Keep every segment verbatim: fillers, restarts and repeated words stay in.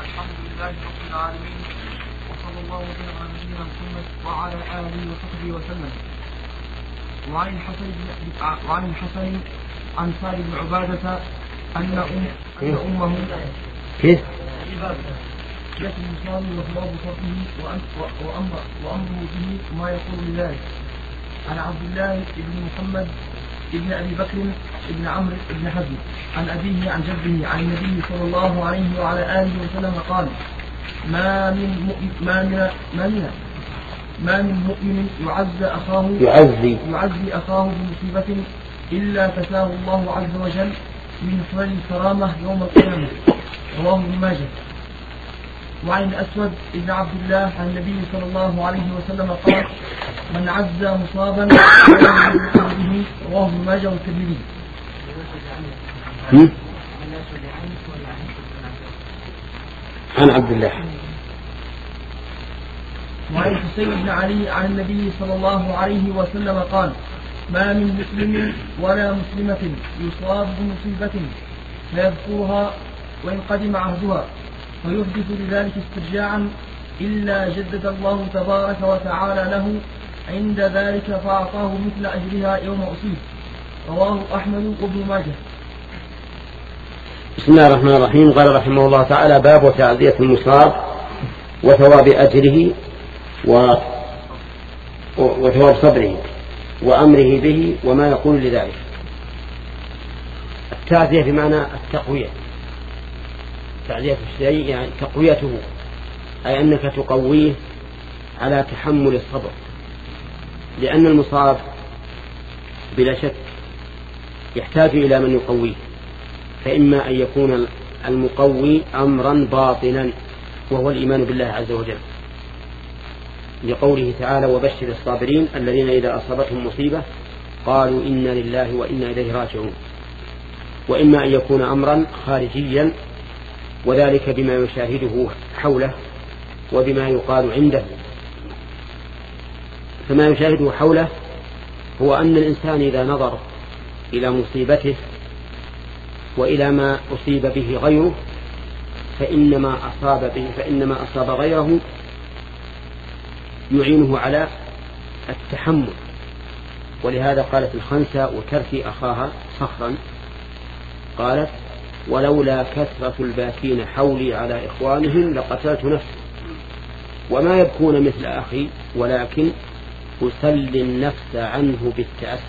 الحمد لله رب العالمين، وصلى الله وسلم على نبينا محمد وعلى آله وصحبه وسلم. وعن الحسن وعن الحسن عن سعد بن عبادة أن أم أن أمه كيف؟ جاءت الإنسان وخلاف صدره وأمر وأمره به ما يقول لله. عن عبد الله بن محمد ابن أبي بكر ابن عمرو بن حزم عن أبيه عن جده عن النبي صلى الله عليه وعلى آله وسلم قال: ما من مؤمن ما من ما من ما من مؤمن يعز أخاه يعزي يعزي أخاه بمصيبة إلا كساه الله عز وجل من حول الكرامة يوم القيامة. رواه ابن ماجه. وعن الأسود ابن عبد الله عن النبي صلى الله عليه وسلم قال: من عز مصابا به. رواه ابن ماجه والترمذي. عن عبد الله. وعن الحسين بن علي عن النبي صلى الله عليه وسلم قال: ما من مسلم ولا مسلمة يصاب بمصيبة فيذكرها وإن قدم عهدها فيحدث لذلك استرجاعا إلا جدد الله تبارك وتعالى له عند ذلك فأعطاه مثل أجرها يوم أصيب. رواه أحمد وابن ماجه. بسم الله الرحمن الرحيم. قال رحمه الله تعالى: باب تعزية المصاب وثواب أجره و... وثواب صبره وأمره به وما يقول لذلك. التعزية بمعنى التقوية، تعزية الشيء يعني تقويته، أي أنك تقويه على تحمل الصبر، لأن المصاب بلا شك يحتاج إلى من يقويه، فإما أن يكون المقوي أمرا باطلا وهو الإيمان بالله عز وجل، لقوله تعالى: وبشر الصابرين الذين إذا أصابتهم مصيبة قالوا إنا لله وإنا إليه راجعون. وإما أن يكون أمرا خارجيا، وذلك بما يشاهده حوله وبما يقال عنده. فما يشاهده حوله هو أن الإنسان إذا نظر إلى مصيبته وإلى ما أصيب به غيره فإنما أصاب به فإنما أصاب غيره يعينه على التحمل. ولهذا قالت الخنسة وترثي أخاها صخرا، قالت: ولولا كثرة الباكين حولي على إخوانهم لقتلت نفسي وما يبكون مثل أخي ولكن أسلي النفس عنه بالتأسي.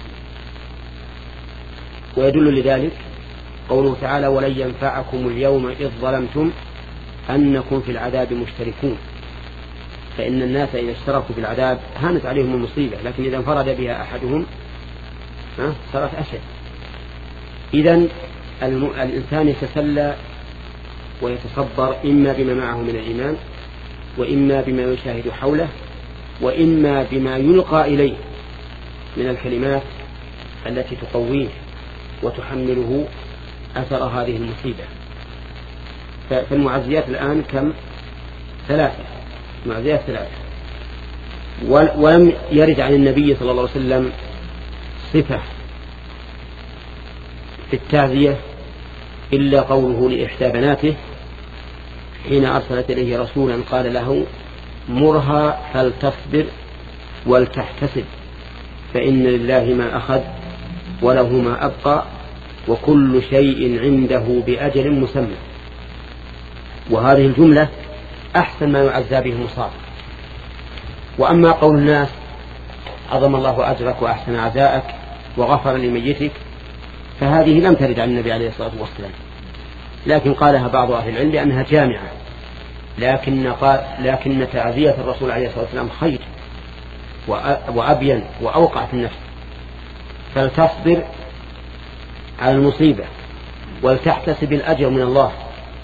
ويدل لذلك قوله تعالى: ولن ينفعكم اليوم إذ ظلمتم أنكم في العذاب مشتركون. فإن الناس إذا اشتركوا في العذاب هانت عليهم المصيبة، لكن إذا انفرد بها أحدهم صارت أشد. إذن الإنسان يتسلى ويتصبر إما بما معه من الإيمان، وإما بما يشاهد حوله، وإما بما يلقى إليه من الكلمات التي تقويه وتحمله أثر هذه المصيبة. فالمعزيات الآن كم؟ ثلاثة معزيات ثلاثة. ولم يرد عن النبي صلى الله عليه وسلم صفة في التعزية إلا قوله لإحدى بناته حين أرسلت إليه رسولا قال له: مرها فلتصبر ولتحتسب فإن لله ما أخذ وله ما أبقى وكل شيء عنده بأجل مسمى. وهذه الجملة أحسن ما يعزى به المصاب. وأما قول الناس: عظم الله أجرك وأحسن عزاءك وغفر لميتك، فهذه لم ترد عن النبي عليه الصلاة والسلام، لكن قالها بعض أهل العلم لأنها جامعة. لكن, لكن تعزية الرسول عليه الصلاة والسلام خير وأبين وأوقع في النفس. فلتصبر على المصيبة ولتحتسب الأجر من الله،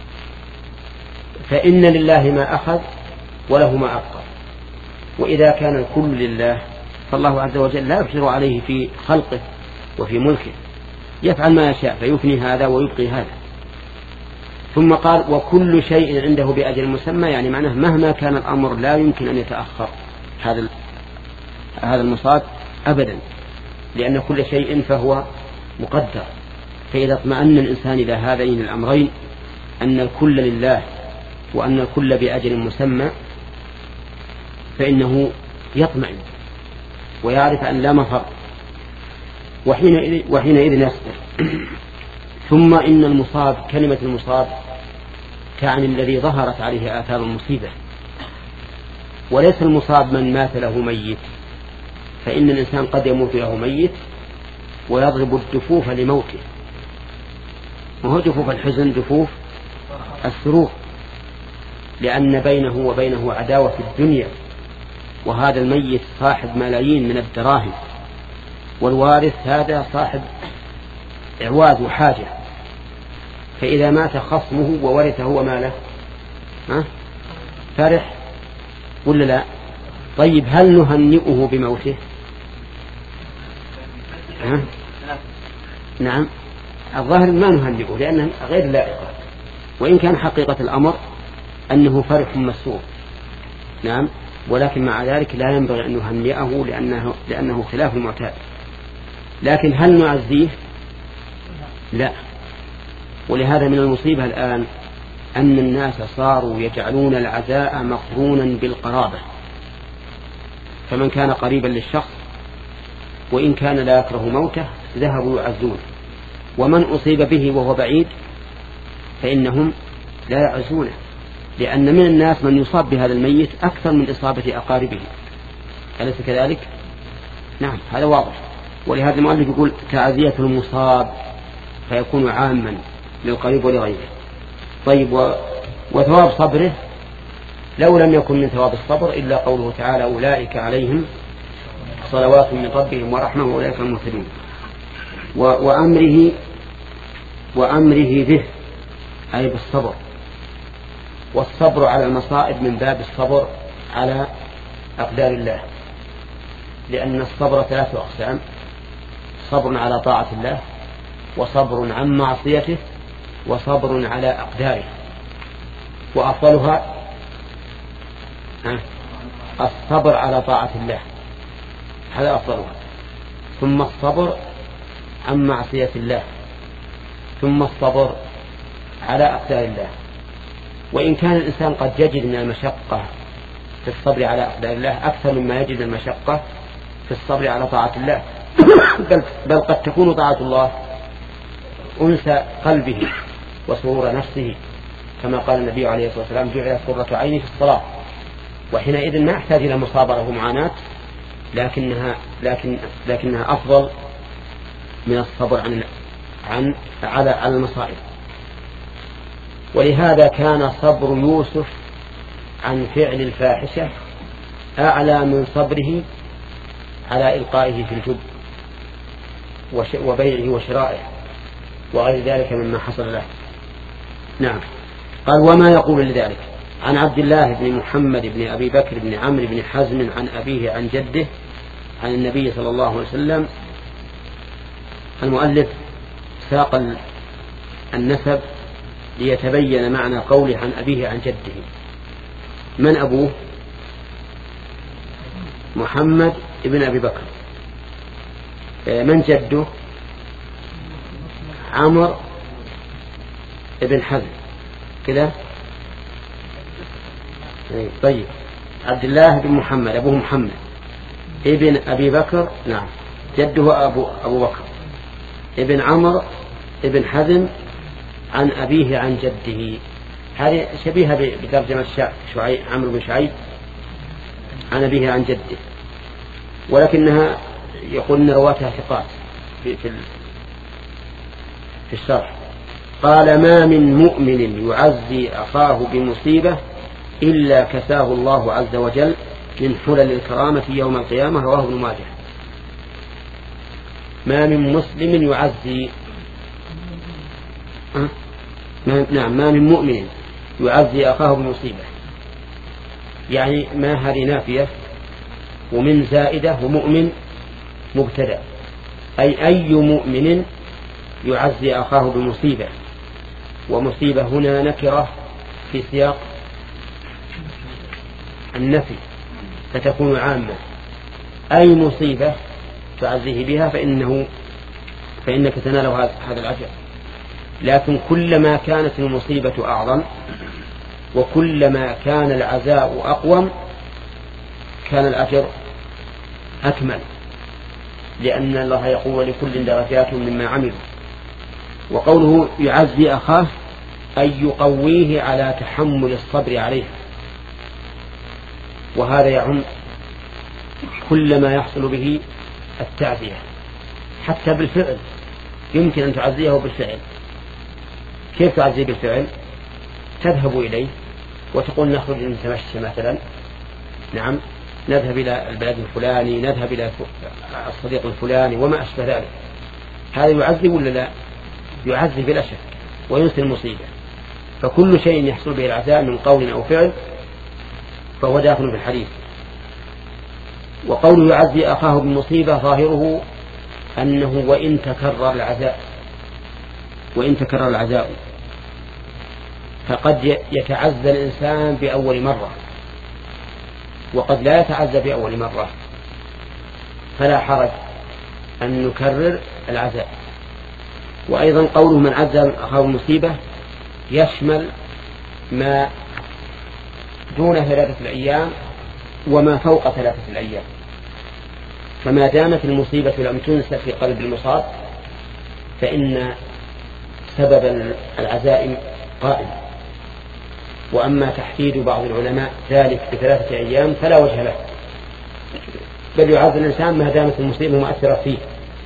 فإن لله ما أخذ وله ما أبقى. وإذا كان الكل لله فالله عز وجل لا يبشر عليه في خلقه وفي ملكه، يفعل ما يشاء فيفني هذا ويبقي هذا. ثم قال: وكل شيء عنده بأجل مسمى، يعني معناه مهما كان الأمر لا يمكن أن يتأخر هذا هذا المصاب أبدا، لأن كل شيء فهو مقدر. فإذا اطمأن الإنسان إلى هذين الأمرين أن الكل لله وأن الكل بأجل مسمى فإنه يطمئن ويعرف أن لا مفر، وحينئذ, وحينئذ يصبر. ثم إن المصاب، كلمة المصاب تعني الذي ظهرت عليه آثار المصيبة، وليس المصاب من مات له ميت، فإن الإنسان قد يموت له ميت ويضرب الدفوف لموته، وهو دفوف الحزن دفوف السرور، لأن بينه وبينه عداوة في الدنيا، وهذا الميت صاحب ملايين من الدراهم، والوارث هذا صاحب إعواز وحاجة، فإذا مات خصمه وورثه وماله ها فرح ولا لا؟ طيب هل نهنئه بموته؟ ها؟ نعم، الظاهر ما نهنئه لأنه غير لائقة، وإن كان حقيقة الأمر أنه فرح مسرور، نعم، ولكن مع ذلك لا ينبغي أن نهنئه لأنه, لأنه خلاف المعتاد. لكن هل نعزيه؟ لا. ولهذا من المصيبة الآن أن الناس صاروا يجعلون العزاء مقرونا بالقرابة، فمن كان قريبا للشخص وإن كان لا يكره موته ذهبوا يعزون، ومن أصيب به وهو بعيد فإنهم لا يعزونه، لأن من الناس من يصاب بهذا الميت أكثر من إصابة أقاربه، أليس كذلك؟ نعم، هذا واضح. ولهذا المؤلف يقول تعزية المصاب فيكون عاما للقريب ولغيره. طيب، و... وثواب صبره لو لم يكن من ثواب الصبر إلا قوله تعالى أولئك عليهم صلوات من ربهم ورحمة وأولئك المهتدون. و... وأمره وأمره به أي بالصبر، والصبر على المصائب من باب الصبر على أقدار الله، لأن الصبر ثلاثة أقسام: صبر على طاعة الله، وصبر عن معصيته، وصبر على أقداره. وأفضلها الصبر على طاعة الله، هذا أفضلها، ثم الصبر عن معصية الله، ثم الصبر على أقدار الله. وإن كان الإنسان قد يجد من المشقة في الصبر على أقدار الله أكثر مما يجد المشقة في الصبر على طاعة الله، بل, بل قد تكون طاعة الله أنس قلبه وسرور نفسه، كما قال النبي عليه الصلاة والسلام جعلت قرة عيني في الصلاة. وحينئذ ما أحتاج إلى مصابرة ومعاناة، لكنها, لكن لكنها أفضل من الصبر عن, عن على على المصائب. ولهذا كان صبر يوسف عن فعل الفاحشة أعلى من صبره على إلقائه في الجب وبيعه وشرائه وغير ذلك مما حصل له. نعم. قال وما يقول لذلك عن عبد الله بن محمد بن أبي بكر بن عمرو بن حزم عن أبيه عن جده عن النبي صلى الله عليه وسلم. المؤلف ساق النسب ليتبين معنى قوله عن أبيه عن جده. من أبوه؟ محمد ابن أبي بكر. من جده؟ عمرو ابن حزم كذا. طيب، عبد الله بن محمد أبوه محمد ابن أبي بكر، نعم، جده أبو, أبو بكر ابن عمرو ابن حزم عن أبيه عن جده. هذه شبيهة بترجمة شعيب عمرو بن شعيب عن أبيه عن جده، ولكنها يقول إن رواتها ثقات في, في, في الشرح. قال ما من مؤمن يعزي أخاه بمصيبة إلا كساه الله عز وجل من حلل الكرامة يوم القيامة، رواه ابن ماجه. ما من مسلم يعزي أه؟ ما نعم ما من مؤمن يعزي أخاه بمصيبة، يعني ما هذه نافية، ومن زائدة، ومؤمن مبتدأ، أي أي مؤمن يعزي أخاه بمصيبة. ومصيبة هنا نكرة في سياق النفي فتكون عامة، أي مصيبة تعزيه بها فإنه فإنك تناله هذا الأجر. لكن كلما كانت المصيبة أعظم وكلما كان العزاء أقوم كان الأجر أكمل، لأن الله يقول لكل درجات مما عملوا. وقوله يعزي أخاه أي يقويه على تحمل الصبر عليه، وهذا يعم كل ما يحصل به التعزية، حتى بالفعل يمكن أن تعزيه بالفعل. كيف تعزيه بالفعل؟ تذهب إليه وتقول نخرج نتمشى مثلا، نعم، نذهب إلى البلد الفلاني، نذهب إلى الصديق الفلاني وما أشبه ذلك. هذا يعزي ولا لا؟ يعزي بلا شك وينسي المصيبة. فكل شيء يحصل به العزاء من قول أو فعل فهو داخل في الحديث. وقوله يعزي أخاه بالمصيبة ظاهره أنه وإن تكرر العزاء وإن تكرر العزاء فقد يتعزى الإنسان بأول مرة وقد لا يتعزى بأول مرة، فلا حرج أن نكرر العزاء. وأيضا قوله من عزى أخاه المصيبة يشمل ما دون ثلاثة الأيام وما فوق ثلاثة الأيام، فما دامت المصيبة لم تنسى في قلب المصاب فإن سبب العزاء قائم. وأما تحديد بعض العلماء ذلك بثلاثة أيام فلا وجه له، بل يعزى الإنسان ما دامت المصيبة مؤثرة فيه.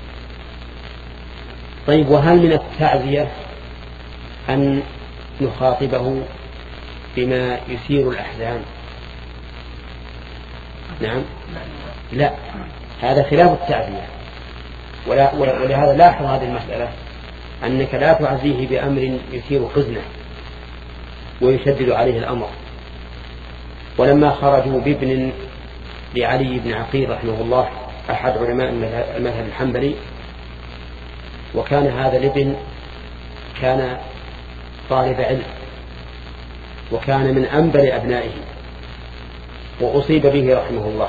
طيب، وهل من التعزية أن نخاطبه بما يثير الأحزان؟ نعم، لا، هذا خلاف التعزية. ولا ولهذا لاحظ هذه المسألة أنك لا تعزيه بأمر يثير حزنه ويشدد عليه الأمر. ولما خرجوا بابن لعلي بن عقيل رحمه الله أحد علماء المذهب الحنبلي، وكان هذا الابن كان طالب علم وكان من أنبل أبنائه وأصيب به رحمه الله،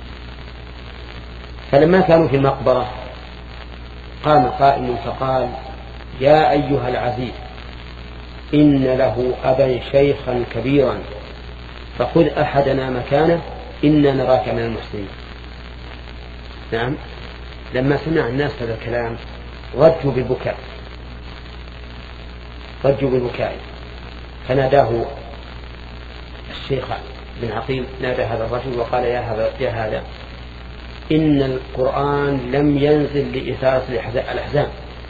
فلما كانوا في المقبرة قام قائم فقال يا أيها العزيز إن له أبا شيخا كبيرا فخذ أحدنا مكانه إنا نراك من المحسنين. نعم، لما سمع الناس هذا الكلام رجوا بالبكاء رجوا بالبكاء فناداه الشيخ بن عقيل، نادى هذا الرجل وقال يا هذا يا هذا إن القرآن لم ينزل لإثارة الأحزان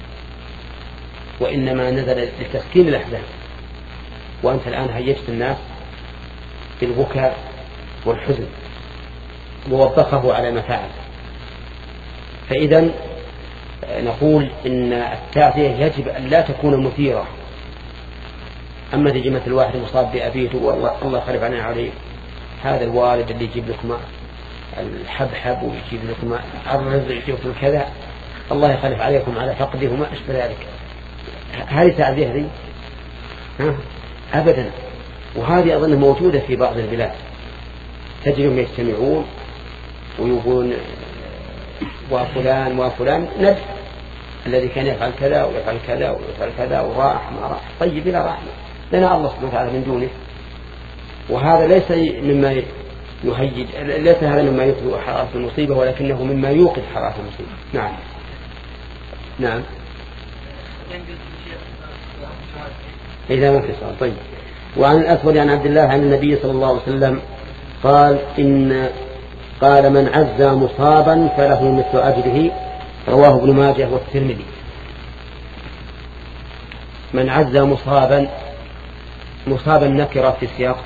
وإنما نزل لتسكين الأحزان، وأنت الآن هيجت الناس بالبكاء والحزن ووبخه على ما فعل. فإذا نقول إن التعزية يجب أن لا تكون مثيرة. أما تجي مثل الواحد مصاب بأبيته والله خلف عنه عليه، هذا الوالد اللي يجيب لكم الحبحب ويجيب لكم الرز ويجيب لكم كذا، الله يخلف عليكم على فقده وما أشبه ذلك، هذه تعزية هذه؟ أبدا. وهذه أظن موجودة في بعض البلاد، تجدهم يجتمعون ويقولون وفلان وفلان نبي الذي كان يفعل كذا ويفعل كذا ويفعل كذا وراح ما راح، طيب لا راح لنا الله سبحانه وتعالى من دونه. وهذا ليس مما يهيج، ليس هذا مما يطلق حرارة المصيبة، ولكنه مما يوقظ حرارة المصيبة. نعم نعم إذا ما في صار. طيب. وعن الأسود عن عبد الله عن النبي صلى الله عليه وسلم قال إن قال من عزى مصابا فله مثل أجره، رواه ابن ماجه والترمذي. من عزى مصابا، مصابا نكرة في سياق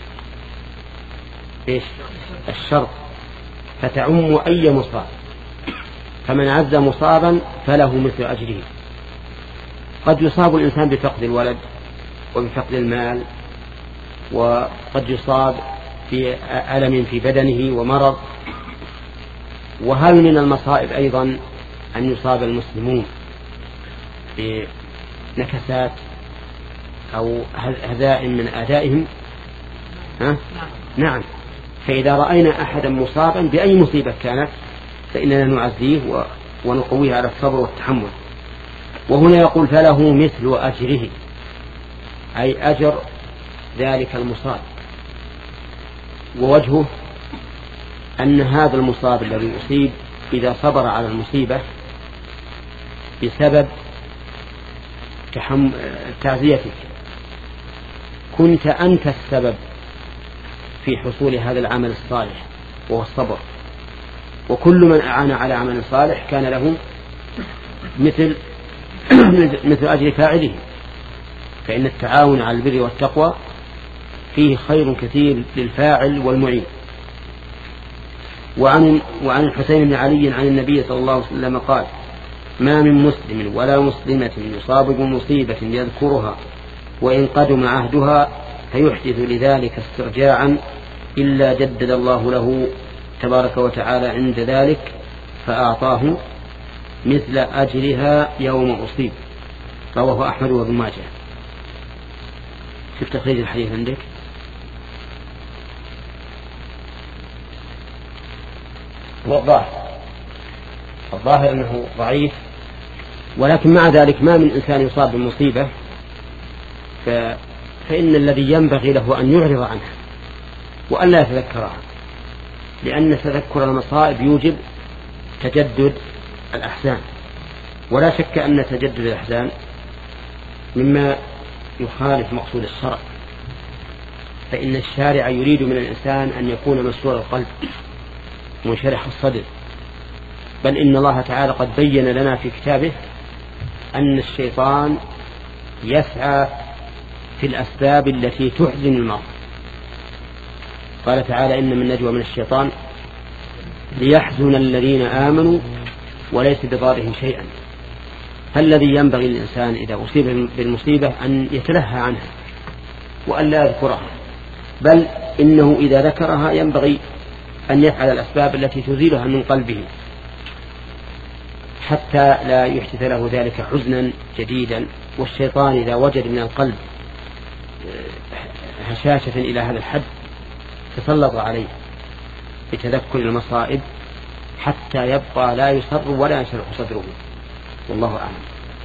إيش؟ الشرط، فتعم أي مصاب، فمن عزى مصابا فله مثل أجره. قد يصاب الإنسان بفقد الولد وبفقد المال، وقد يصاب في ألم في بدنه ومرض. وهل من المصائب أيضا أن يصاب المسلمون بنكسات أو هزائم من أعدائهم؟ ها؟ نعم. فإذا رأينا أحدا مصابا بأي مصيبة كانت فإننا نعزيه ونقويه على الصبر والتحمل. وهنا يقول فله مثل أجره، أي أجر ذلك المصاب. ووجهه أن هذا المصاب الذي أصيب إذا صبر على المصيبة بسبب تعزيتك كنت أنت السبب في حصول هذا العمل الصالح وهو الصبر، وكل من أعان على عمل صالح كان له مثل مثل أجر فاعله، فإن التعاون على البر والتقوى فيه خير كثير للفاعل والمعين. وعن وعن الحسين بن علي عن النبي صلى الله عليه وسلم قال: ما من مسلم ولا مسلمة يصاب بمصيبة يذكرها وإن قدم عهدها فيحدث لذلك استرجاعا إلا جدد الله له تبارك وتعالى عند ذلك فأعطاه مثل أجرها يوم أصيب. رواه أحمد وابن ماجه. في تخريج الحديث عندك؟ هو الظاهر الظاهر أنه ضعيف، ولكن مع ذلك ما من إنسان يصاب بمصيبة ف... فإن الذي ينبغي له أن يعرض عنها وأن لا يتذكرها، لأن تذكر المصائب يوجب تجدد الأحزان، ولا شك أن تجدد الأحزان مما يخالف مقصود الشرع، فإن الشارع يريد من الإنسان أن يكون مسرور القلب منشرح الصدر، بل إن الله تعالى قد بين لنا في كتابه أن الشيطان يسعى في الأسباب التي تحزن المرء. قال تعالى: إن من نجوى من الشيطان ليحزن الذين آمنوا وليس بضارهم شيئا. فالذي ينبغي للإنسان إذا أصيب بالمصيبة أن يتلهى عنها وأن لا يذكرها، بل إنه إذا ذكرها ينبغي أن يفعل الأسباب التي تزيلها من قلبه حتى لا يحدث له ذلك حزنا جديدا. والشيطان إذا وجد من القلب هشاشة إلى هذا الحد تسلط عليه بتذكر المصائب حتى يبقى لا يسر ولا ينشرح صدره، والله أعلم.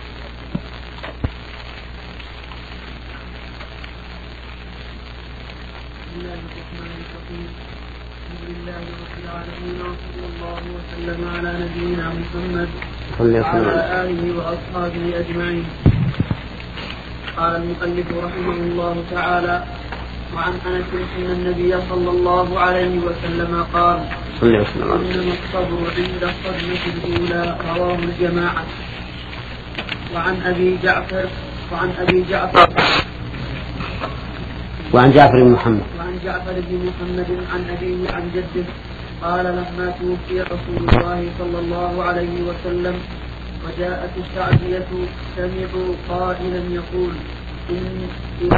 لله رب العالمين، وصلى الله وسلم على نبينا محمد وعلى آله وأصحابه أجمعين. قال المؤلف رحمه الله تعالى: وعن أنس أن النبي صلى الله عليه وسلم قال: إنما الصبر عند الصدمة الأولى. رواه الجماعة. وعن أبي جعفر وعن أبي جعفر وعن جعفر بن محمد وعن جعفر بن محمد عن أبيه عن جده قال: لما توفي رسول الله صلى الله عليه وسلم وجاءت التعزية سمعوا قائلا يقول: إن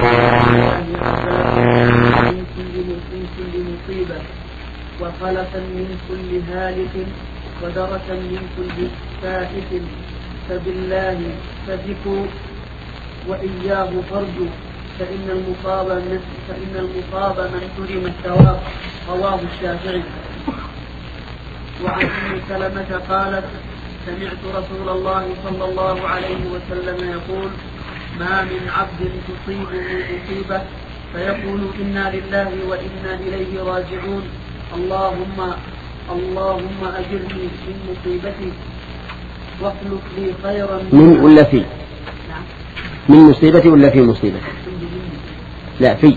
من كل مصيبة وخلفا من كل هالك ودركا من كل سائف فبالله فذكوا وإياه فرجوا فإن المصاب من فإن المصاب من حرم الثواب. رواه الشافعي. وعن أم سلمة قالت: سمعت رسول الله صلى الله عليه وسلم يقول: ما من عبد تصيبه مصيبة فيقول: إنا لله وإنا إليه راجعون، اللهم اللهم أجرني في مصيبتي واخلق لي خيرا من ولا في من مصيبتي ولا في مصيبتي؟ لا في.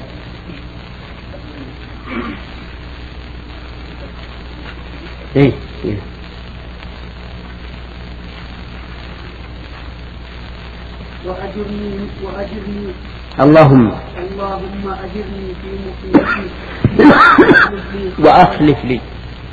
ايه إيه. وأجرني وأجرني اللهم اللهم أجرني في مصيبتي وأخلف لي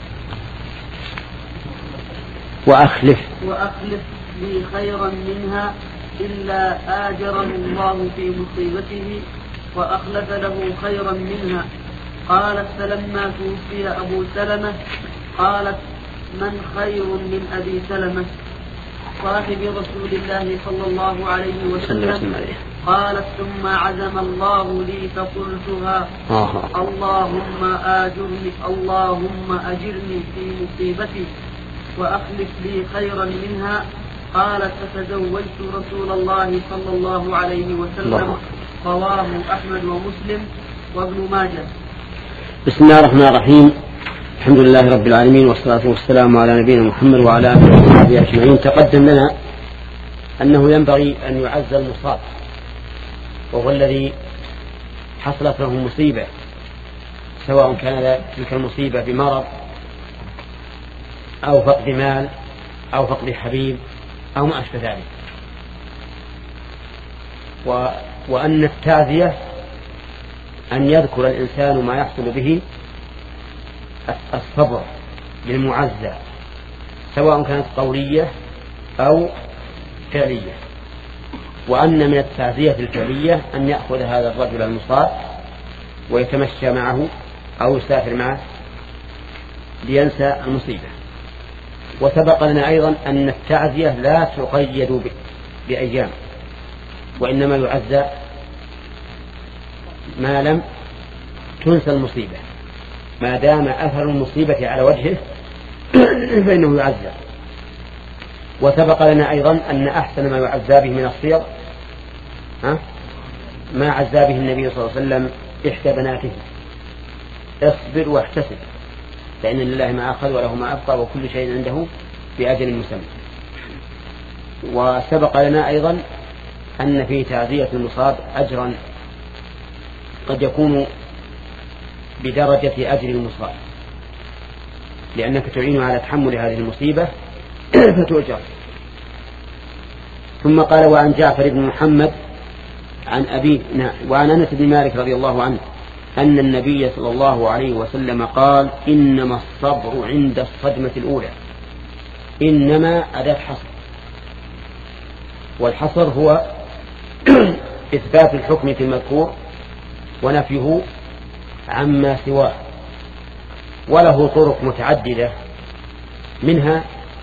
وأخلف وأخلف لي خيرا منها إلا آجره الله في مصيبته وأخلف له خيرا منها. قالت: فلما توفي أبو سلمة قالت: من خير من أبي سلمة صاحب رسول الله صلى الله عليه وسلم؟ قالت: ثم عزم الله لي فقلتها: اللهم آجرني اللهم أجرني في مصيبتي وأخلف لي خيرا منها. قالت: فتزوجت رسول الله صلى الله عليه وسلم رواه أحمد ومسلم وابن ماجه. بسم الله الرحمن الرحيم. الحمد لله رب العالمين، والصلاة والسلام على نبينا محمد وعلى آله وصحبه أجمعين. تقدم لنا أنه ينبغي أن يعز المصاب، وهو الذي حصلت له مصيبة، سواء كان تلك المصيبة بمرض أو فقد مال أو فقد حبيب أو ما أشبه ذلك. و... وأن التعزية أن يذكر الإنسان ما يحصل به الصبر للمعزى، سواء كانت قولية أو فعلية. وأن من التعزية الفعلية أن يأخذ هذا الرجل المصاب ويتمشى معه أو يسافر معه لينسى المصيبة. وسبق لنا أيضا أن التعزية لا تقيد بأيام، وإنما يعزى ما لم تنسى المصيبة، ما دام أثر المصيبة على وجهه فإنه يعزى. وسبق لنا أيضا أن أحسن ما يعزى به من الصيغ ما عزى به النبي صلى الله عليه وسلم إحدى بناته: اصبر واحتسب فإن لله ما أخذ وله ما أبقى وكل شيء عنده بأجل مسمى. وسبق لنا أيضا أن في تعزية المصاب أجرا قد يكون بدرجة أجر المصاب، لأنك تعين على تحمل هذه المصيبة فتؤجر. ثم قال: وعن جعفر بن محمد عن أبيه وعن أنس بن مالك رضي الله عنه أن النبي صلى الله عليه وسلم قال: إنما الصبر عند الصدمة الأولى. إنما أداة حصر، والحصر هو إثبات الحكم في المذكور ونفيه عما سواه، وله طرق متعددة، منها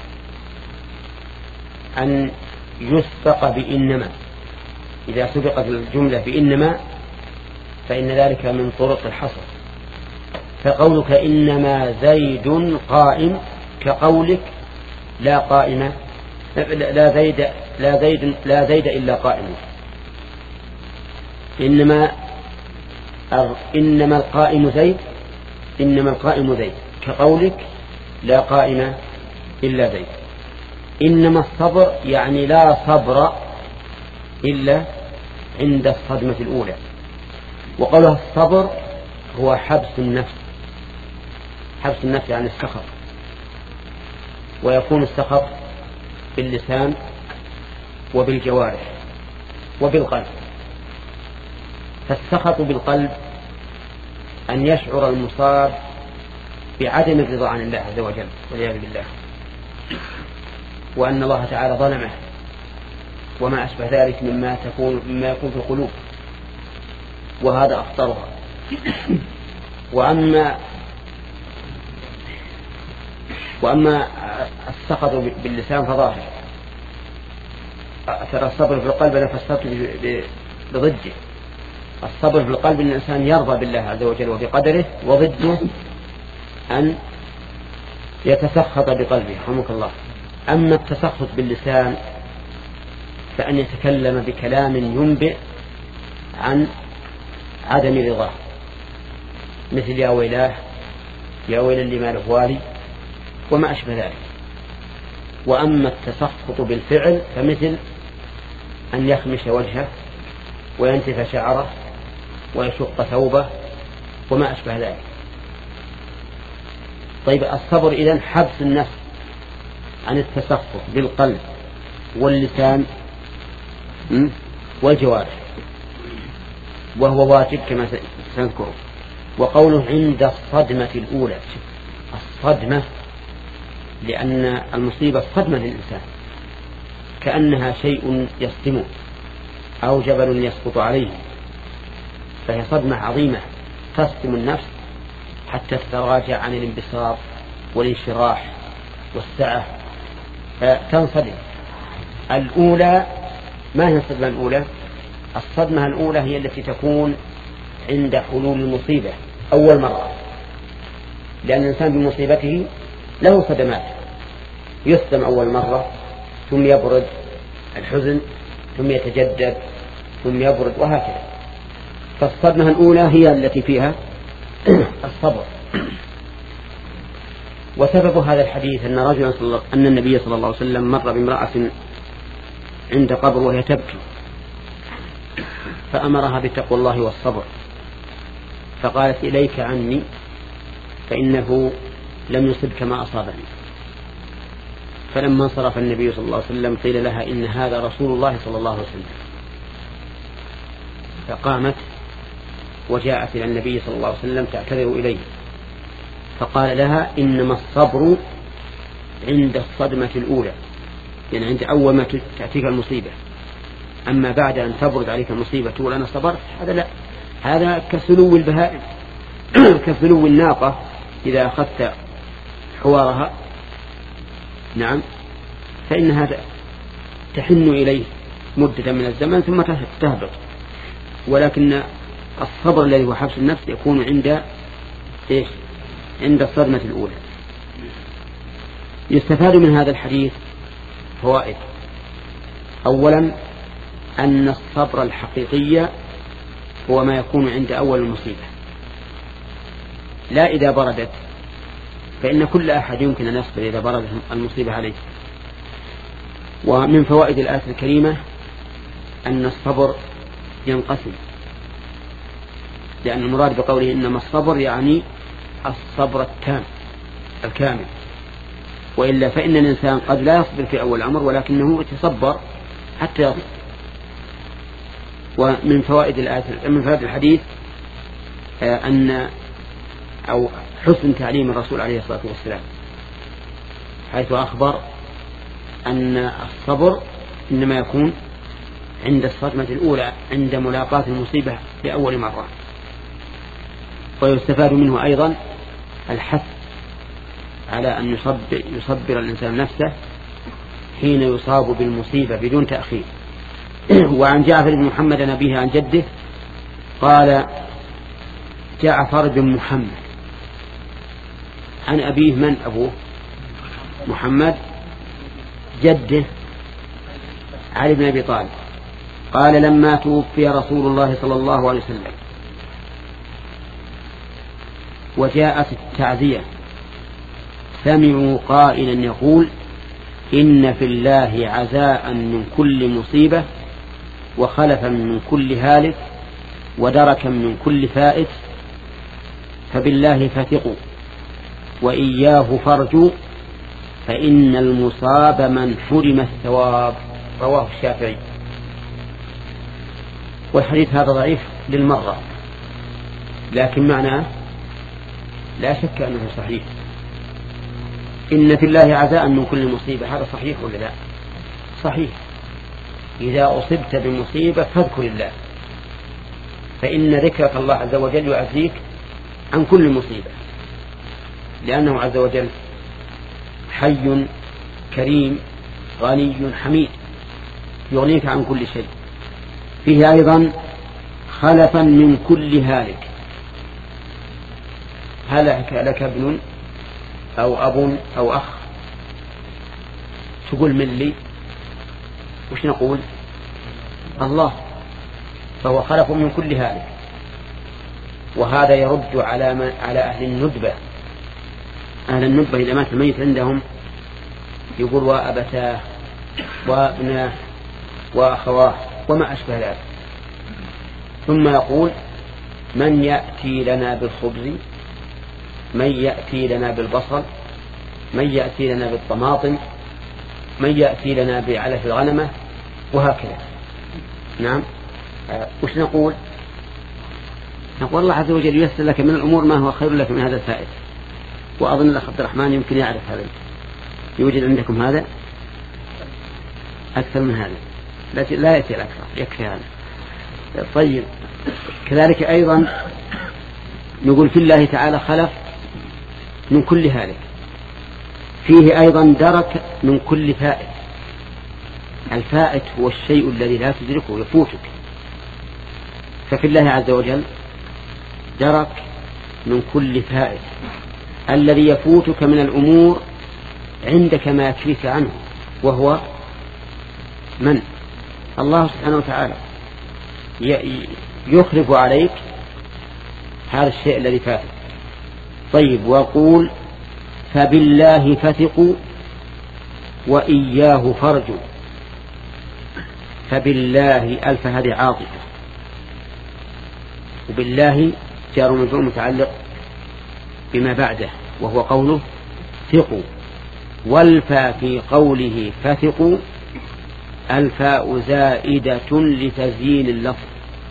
أن يسبق بإنما. إذا سبقت الجملة بإنما فإن ذلك من طرق الحصر، فقولك إنما زيد قائم كقولك لا قائم لا زيد لا زيد لا زيد إلا قائم. إنما إنما القائم زيد إنما القائم زيد كقولك لا قائم إلا زيد. إنما الصبر يعني لا صبر إلا عند الصدمة الأولى. وقوله الصبر هو حبس النفس، حبس النفس عن السخط، ويكون السخط باللسان وبالجوارح وبالقلب. فالسخط بالقلب أن يشعر المصاب بعدم الرضا عن الله عز وجل والعياذ بالله، وأن الله تعالى ظلمه وما أشبه ذلك مما تكون مما يكون في القلوب، وهذا أخطرها. وأما وأما السخط باللسان فظاهر. ترى الصبر في القلب أنا فسرت بضده. الصبر في القلب أن الإنسان يرضى بالله عز وجل وبقدره، وضده أن يتسخط بقلبه رحمك الله. أما التسخط باللسان فأن يتكلم بكلام ينبئ عن عدم رضاه، مثل يا ويلاه، يا ويل اللي ما له والي، وما أشبه ذلك. وأما التسخط بالفعل فمثل أن يخمش وجهه وينتف شعره ويشق ثوبه وما أشبه ذلك. طيب، الصبر إذن حبس النفس عن التسخط بالقلب واللسان والجوارح، وهو واجب كما سنذكره. وقوله عند الصدمة الأولى، الصدمة لأن المصيبة صدمة للإنسان، كأنها شيء يصدمه أو جبل يسقط عليه، فهي صدمة عظيمة تصدم النفس حتى تتراجع عن الانبساط والانشراح والسعة، تنصدم. الأولى ما هي الصدمة الأولى؟ الصدمة الأولى هي التي تكون عند حلول المصيبة أول مرة، لأن الإنسان بمصيبته له صدمات، يصدم أول مرة ثم يبرد الحزن ثم يتجدد ثم يبرد وهكذا. فالصدمة الأولى هي التي فيها الصبر. وسبب هذا الحديث أن رجلا أن النبي صلى الله عليه وسلم مر بامرأة عند قبر وهي تبكي فأمرها بتقوى الله والصبر، فقالت إليك عني فإنه لم يصبك ما أصابني. فلما انصرف النبي صلى الله عليه وسلم قيل لها إن هذا رسول الله صلى الله عليه وسلم، فقامت وجاءت إلى النبي صلى الله عليه وسلم تعتذر إليه، فقال لها إنما الصبر عند الصدمة الأولى، يعني عند أول ما تأتيك المصيبة، أما بعد أن تبرد عليك المصيبة تقول أنا صبرت، هذا لا، هذا كسلو البهائم كسلو الناقة إذا أخذت حوارها نعم فإنها تحن إليه مدة من الزمن ثم تهبط. ولكن الصبر الذي هو حبس النفس يكون عند إيش؟ عند الصدمة الأولى. يستفاد من هذا الحديث فوائد. أولا أن الصبر الحقيقي هو ما يكون عند أول المصيبة، لا إذا بردت، فإن كل أحد يمكن أن يصبر إذا بردت المصيبة عليه. ومن فوائد الآية الكريمة أن الصبر ينقسم، لأن المراد بقوله إنما الصبر يعني الصبر التام الكامل، وإلا فإن الإنسان قد لا يصبر في أول الأمر ولكنه يتصبر حتى يصبر. ومن فوائد الآية من فوائد الحديث أن أو حسن تعليم الرسول عليه الصلاة والسلام، حيث أخبر أن الصبر إنما يكون عند الصدمة الأولى، عند ملاقاة المصيبة لأول مرة. ويستفاد منه أيضا الحث على أن يصبر, يصبر الإنسان نفسه حين يصاب بالمصيبة بدون تأخير. وعن جعفر بن محمد نبيه عن جده قال جعفر بن محمد عن أبيه من أبوه؟ محمد، جده علي بن أبي طالب. قال لما توفي رسول الله صلى الله عليه وسلم وجاءت التعزية سمعوا قائلا يقول إن في الله عزاء من كل مصيبة وخلفا من كل هالك ودركا من كل فائت، فبالله فثقوا وإياه فارجوا فإن المصاب من حرم الثواب. رواه الشافعي. والحديث هذا ضعيف للمرة، لكن معناه لا شك أنه صحيح. إن في الله عزاء من كل مصيبة، هذا صحيح ولا لا؟ صحيح. إذا أصبت بمصيبة فاذكر الله، فإن ذكرك الله عز وجل يعزيك عن كل مصيبة، لأنه عز وجل حي كريم غني حميد يغنيك عن كل شيء. فيه أيضا خلفا من كل هالك، هلك لك ابن أو أب أو أخ، تقول من لي؟ وش نقول؟ الله، فهو خلف من كل هالك. وهذا يرد على من على أهل الندبة. أهل الندبة إذا مات الميت عندهم يقول وأبتاه وابناه وأخواه وما أشبه ذلك، ثم يقول من يأتي لنا بالخبز، من يأتي لنا بالبصل، من يأتي لنا بالطماطم، من يأتي لنا بعلف الغنمة، وهكذا. نعم. آه. وش نقول؟ نقول الله عز وجل ييسر لك من الأمور ما هو خير لك من هذا الفائت. وأظن الأخ عبد الرحمن يمكن يعرف هذا. يوجد عندكم هذا أكثر من هذا، لا يأتي الأكثر، يكفي هذا. طيب، كذلك أيضا نقول في الله تعالى خلف من كل هالك، فيه أيضا درك من كل فائت. الفائت هو الشيء الذي لا تدركه يفوتك، ففي الله عز وجل درك من كل فائت الذي يفوتك من الأمور عندك ما يكفيك عنه، وهو من؟ الله سبحانه وتعالى. يخلف عليك هذا الشيء الذي فاتك. طيب، وقول فبالله فثقوا وإياه فارجوا. فبالله ألف هذه عاطفة، وبالله جار ومجرور متعلق بما بعده وهو قوله ثقوا، والفاء في قوله فثقوا الفاء زائدة لتزيين اللفظ،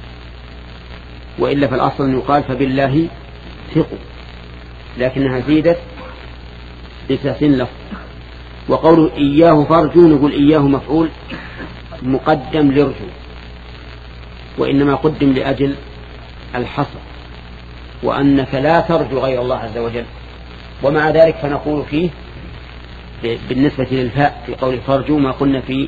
وإلا فالأصل أن يقال فبالله ثقوا، لكنها زيدت لتزيين اللفظ. وقوله إياه فارجوا نقول إياه مفعول مقدم لرجو، وإنما قدم لأجل الحصر، وأنك لا ترجو غير الله عز وجل. ومع ذلك فنقول فيه بالنسبة للفاء في قوله فارجوا ما قلنا في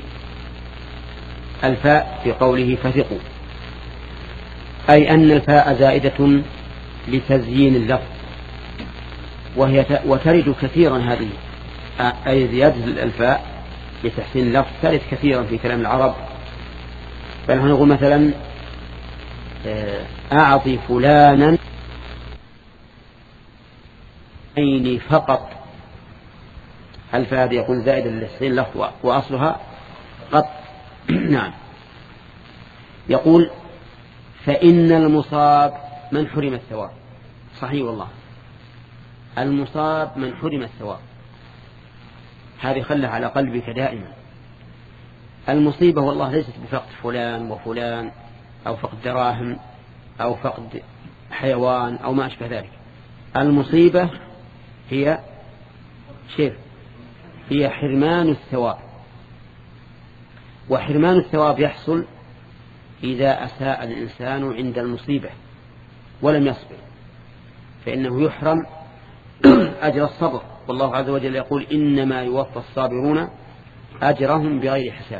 الفاء في قوله فثقوا، أي أن الفاء زائدة لتزيين اللفظ، وهي وترد كثيرا هذه، أي زيادة الفاء لتحسين اللفظ ترد كثيرا في كلام العرب. فنحن نقول مثلا أعطي فلانا عيني فقط، الفاء يكون زائدة لتحسين اللفظ وأصلها قط. نعم. يقول فإن المصاب من حرم الثواب. صحيح والله، المصاب من حرم الثواب، هذه خلها على قلبك دائما. المصيبة والله ليست بفقد فلان وفلان أو فقد دراهم أو فقد حيوان أو ما أشبه ذلك. المصيبة هي شيء هي حرمان الثواب، وحرمان الثواب يحصل إذا أساء الإنسان عند المصيبة ولم يصبر، فإنه يحرم أجر الصبر. والله عز وجل يقول إنما يوفى الصابرون أجرهم بغير حساب.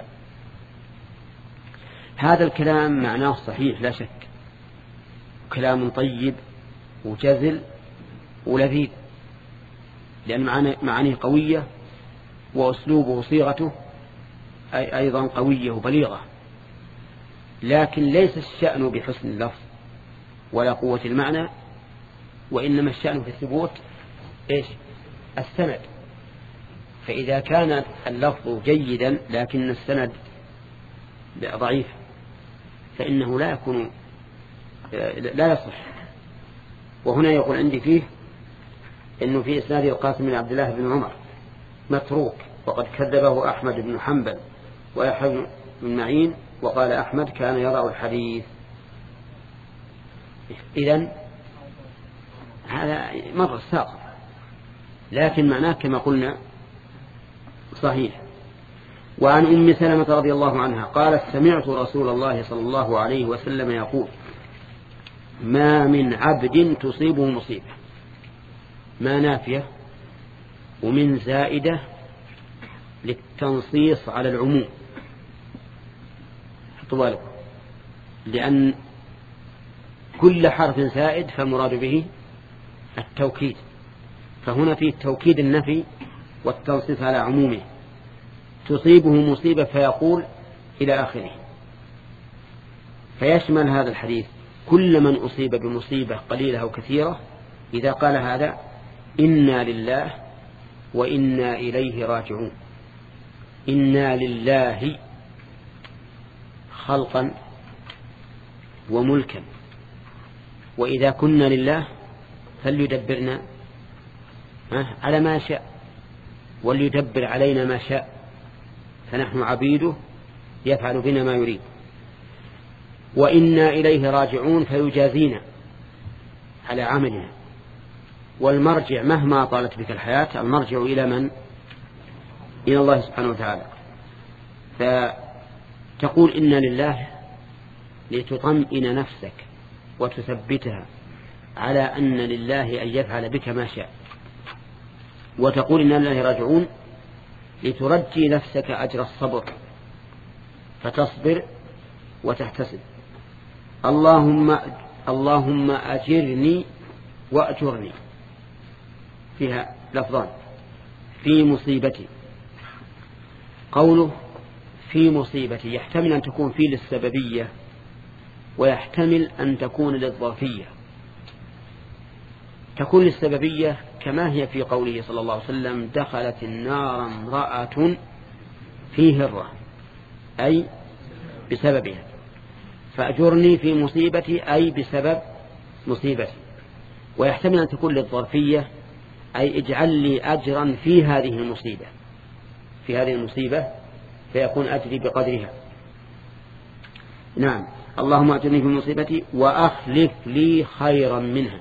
هذا الكلام معناه صحيح لا شك، كلام طيب وجزل ولذيذ، لأن معانيه قوية وأسلوبه وصيغته أي أيضا قوية وبليغة. لكن ليس الشأن بحسن اللفظ ولا قوة المعنى، وإنما الشأن في الثبوت إيش؟ السند. فإذا كان اللفظ جيدا لكن السند ضعيف فإنه لا يكون لا يصح. وهنا يقول عندي فيه إنه في إسناد القاسم بن عبد الله بن عمر متروك، وقد كذبه أحمد بن حنبل ويحيى بن معين، وقال أحمد كان يضع الحديث. إذن هذا مرة ساقط، لكن معناه كما قلنا صحيح. وعن أم سلمة رضي الله عنها قالت سمعت رسول الله صلى الله عليه وسلم يقول ما من عبد تصيبه مصيبة، ما نافية ومن زائدة للتنصيص على العموم، طوالك، لأن كل حرف زائد فالمراد به التوكيد، فهنا فيه توكيد النفي والتنصيص على عمومه. تصيبه مصيبة فيقول إلى آخره، فيشمل هذا الحديث كل من أصيب بمصيبة قليلة أو كثيرة. إذا قال هذا إنا لله وإنا إليه راجعون. إنا لله خلقا وملكا، وإذا كنا لله فليدبرنا على ما شاء وليدبر علينا ما شاء، فنحن عبيده يفعل بنا ما يريد. وإنا إليه راجعون فيجازينا على عملنا، والمرجع مهما طالت بك الحياة المرجع إلى من؟ إلى الله سبحانه وتعالى. فتقول إنا لله لتطمئن نفسك وتثبتها على أن لله أن يفعل بك ما شاء، وتقول إنا لله راجعون لترجي نفسك أجر الصبر فتصبر وتحتسب. اللهم اللهم أجرني وأجرني، فيها لفظان، في مصيبتي. قوله في مصيبتي يحتمل أن تكون في للسببية ويحتمل أن تكون للظرفية، تكون للسببية كما هي في قوله صلى الله عليه وسلم دخلت النار امرأة في هرة، أي بسببها، فأجرني في مصيبتي أي بسبب مصيبتي. ويحتمل أن تكون للظرفية أي اجعل لي أجرا في هذه المصيبة، في هذه المصيبة فيكون أجري بقدرها. نعم، اللهم أجرني في مصيبتي وأخلف لي خيرا منها.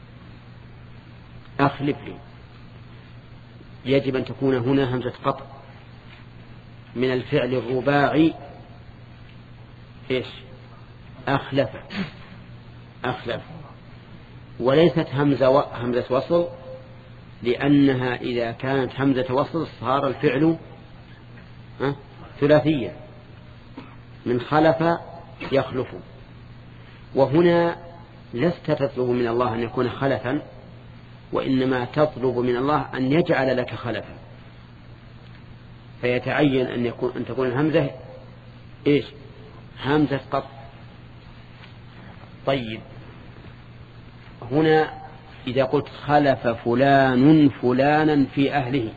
أخلف لي يجب أن تكون هنا همزة قطع من الفعل الرباعي إيش؟ أخلف، أخلف، وليست همزة و... همزة وصل، لأنها إذا كانت همزة وصل صار الفعل ها؟ ثلاثية من خلف يخلف. وهنا لست تطلب من الله أن يكون خلفا، وإنما تطلب من الله أن يجعل لك خلفا، فيتعين أن, يكون أن تكون الهمزة إيش؟ همزة قطع. طيب، هنا إذا قلت خلف فلان فلانا في أهله،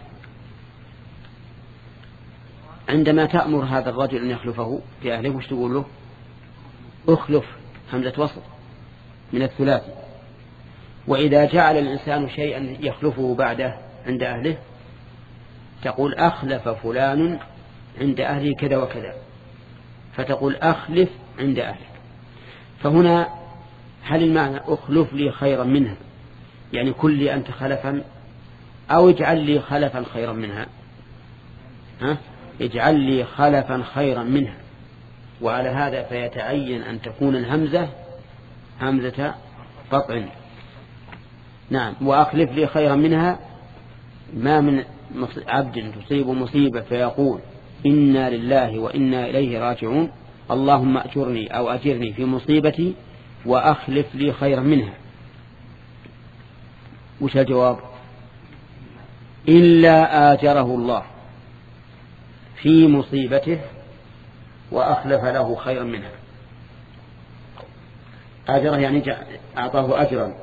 عندما تأمر هذا الرجل أن يخلفه في أهله وش تقول له؟ أخلف، همزة وصل من الثلاثي. وإذا جعل الإنسان شيئا يخلفه بعده عند أهله تقول أخلف فلان عند أهله كذا وكذا، فتقول أخلف عند أهلك. فهنا هل المعنى أخلف لي خيرا منها، يعني كل لي أنت خلفا، أو اجعل لي خلفا خيرا منها؟ ها؟ اجعل لي خلفا خيرا منها. وعلى هذا فيتعين أن تكون الهمزة همزة قطع. نعم، وأخلف لي خيرا منها، ما من عبد تصيب مصيبة فيقول إنا لله وإنا إليه راجعون اللهم أجرني أو أجرني في مصيبتي وأخلف لي خيرا منها. وش الجواب؟ إلا آجره الله في مصيبته وأخلف له خيرا منها. آجره يعني أعطاه أجرا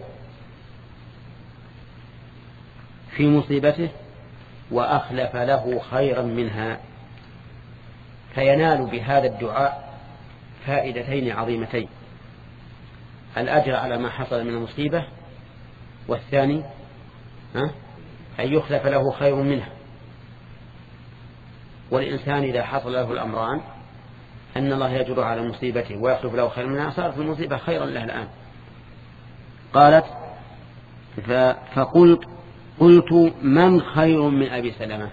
في مصيبته وأخلف له خيرا منها، فينال بهذا الدعاء فائدتين عظيمتين: الأجر على ما حصل من المصيبة، والثاني أن يخلف له خير منها. والإنسان إذا حصل له الأمران أن الله يجر على مصيبته ويخلف له خير منها صارت المصيبة خيرا له الآن. قالت فقلت قلت من خير من أبي سلمة،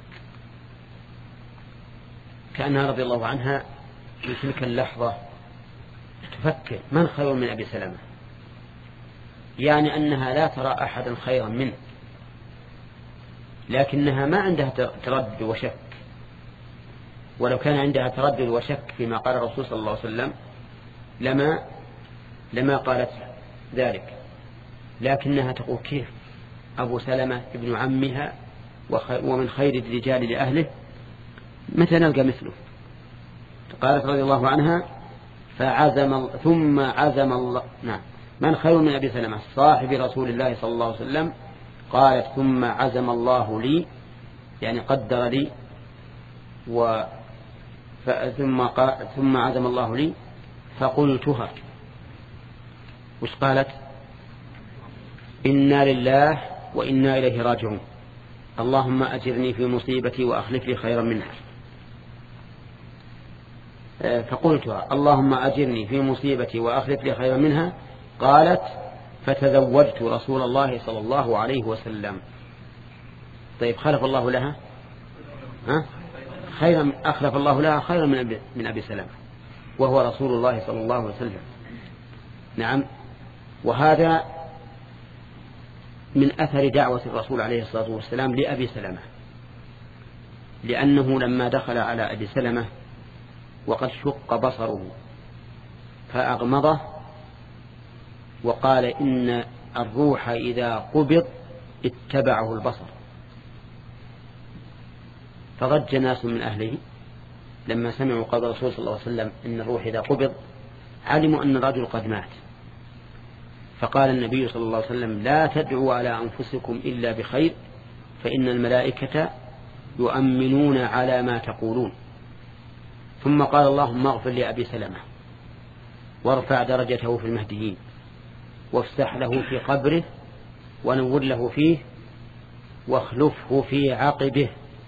كأنها رضي الله عنها في تلك اللحظة تفكر من خير من أبي سلمة، يعني أنها لا ترى أحدا خيرا منه، لكنها ما عندها تردد وشك. ولو كان عندها تردد وشك فيما قال الرسول صلى الله عليه وسلم لما لما قالت ذلك، لكنها تقول كيف أبو سلمة ابن عمها ومن خير الرجال لأهله متى نلقى مثله؟ قالت رضي الله عنها فعزم ثم عزم الله. نعم، من خير من أبي سلمة صاحب رسول الله صلى الله عليه وسلم؟ قالت ثم عزم الله لي، يعني قدر لي، و ثم ثم عزم الله لي فقلتها. وش قالت؟ إنا لله وإنا إليه راجعون اللهم أجرني في مصيبتي وأخلف لي خيرا منها. فقلتها اللهم أجرني في مصيبتي وأخلف لي خيرا منها. قالت فتزوجت رسول الله صلى الله عليه وسلم. طيب، خلف الله لها ها؟ خيرا أخلف الله لها خيرا من أبي, من أبي سلمة وهو رسول الله صلى الله عليه وسلم. نعم، وهذا من أثر دعوة الرسول عليه الصلاة والسلام لأبي سلمة، لأنه لما دخل على أبي سلمة وقد شق بصره فأغمضه وقال إن الروح إذا قبض اتبعه البصر، فضج ناس من أهله لما سمعوا قول الرسول صلى الله عليه وسلم إن الروح إذا قبض علموا أن الرجل قد مات، فقال النبي صلى الله عليه وسلم لا تدعوا على أنفسكم إلا بخير فإن الملائكة يؤمنون على ما تقولون. ثم قال اللهم اغفر لأبي سلمة وارفع درجته في المهديين وافسح له في قبره ونور له فيه واخلفه في عقبه.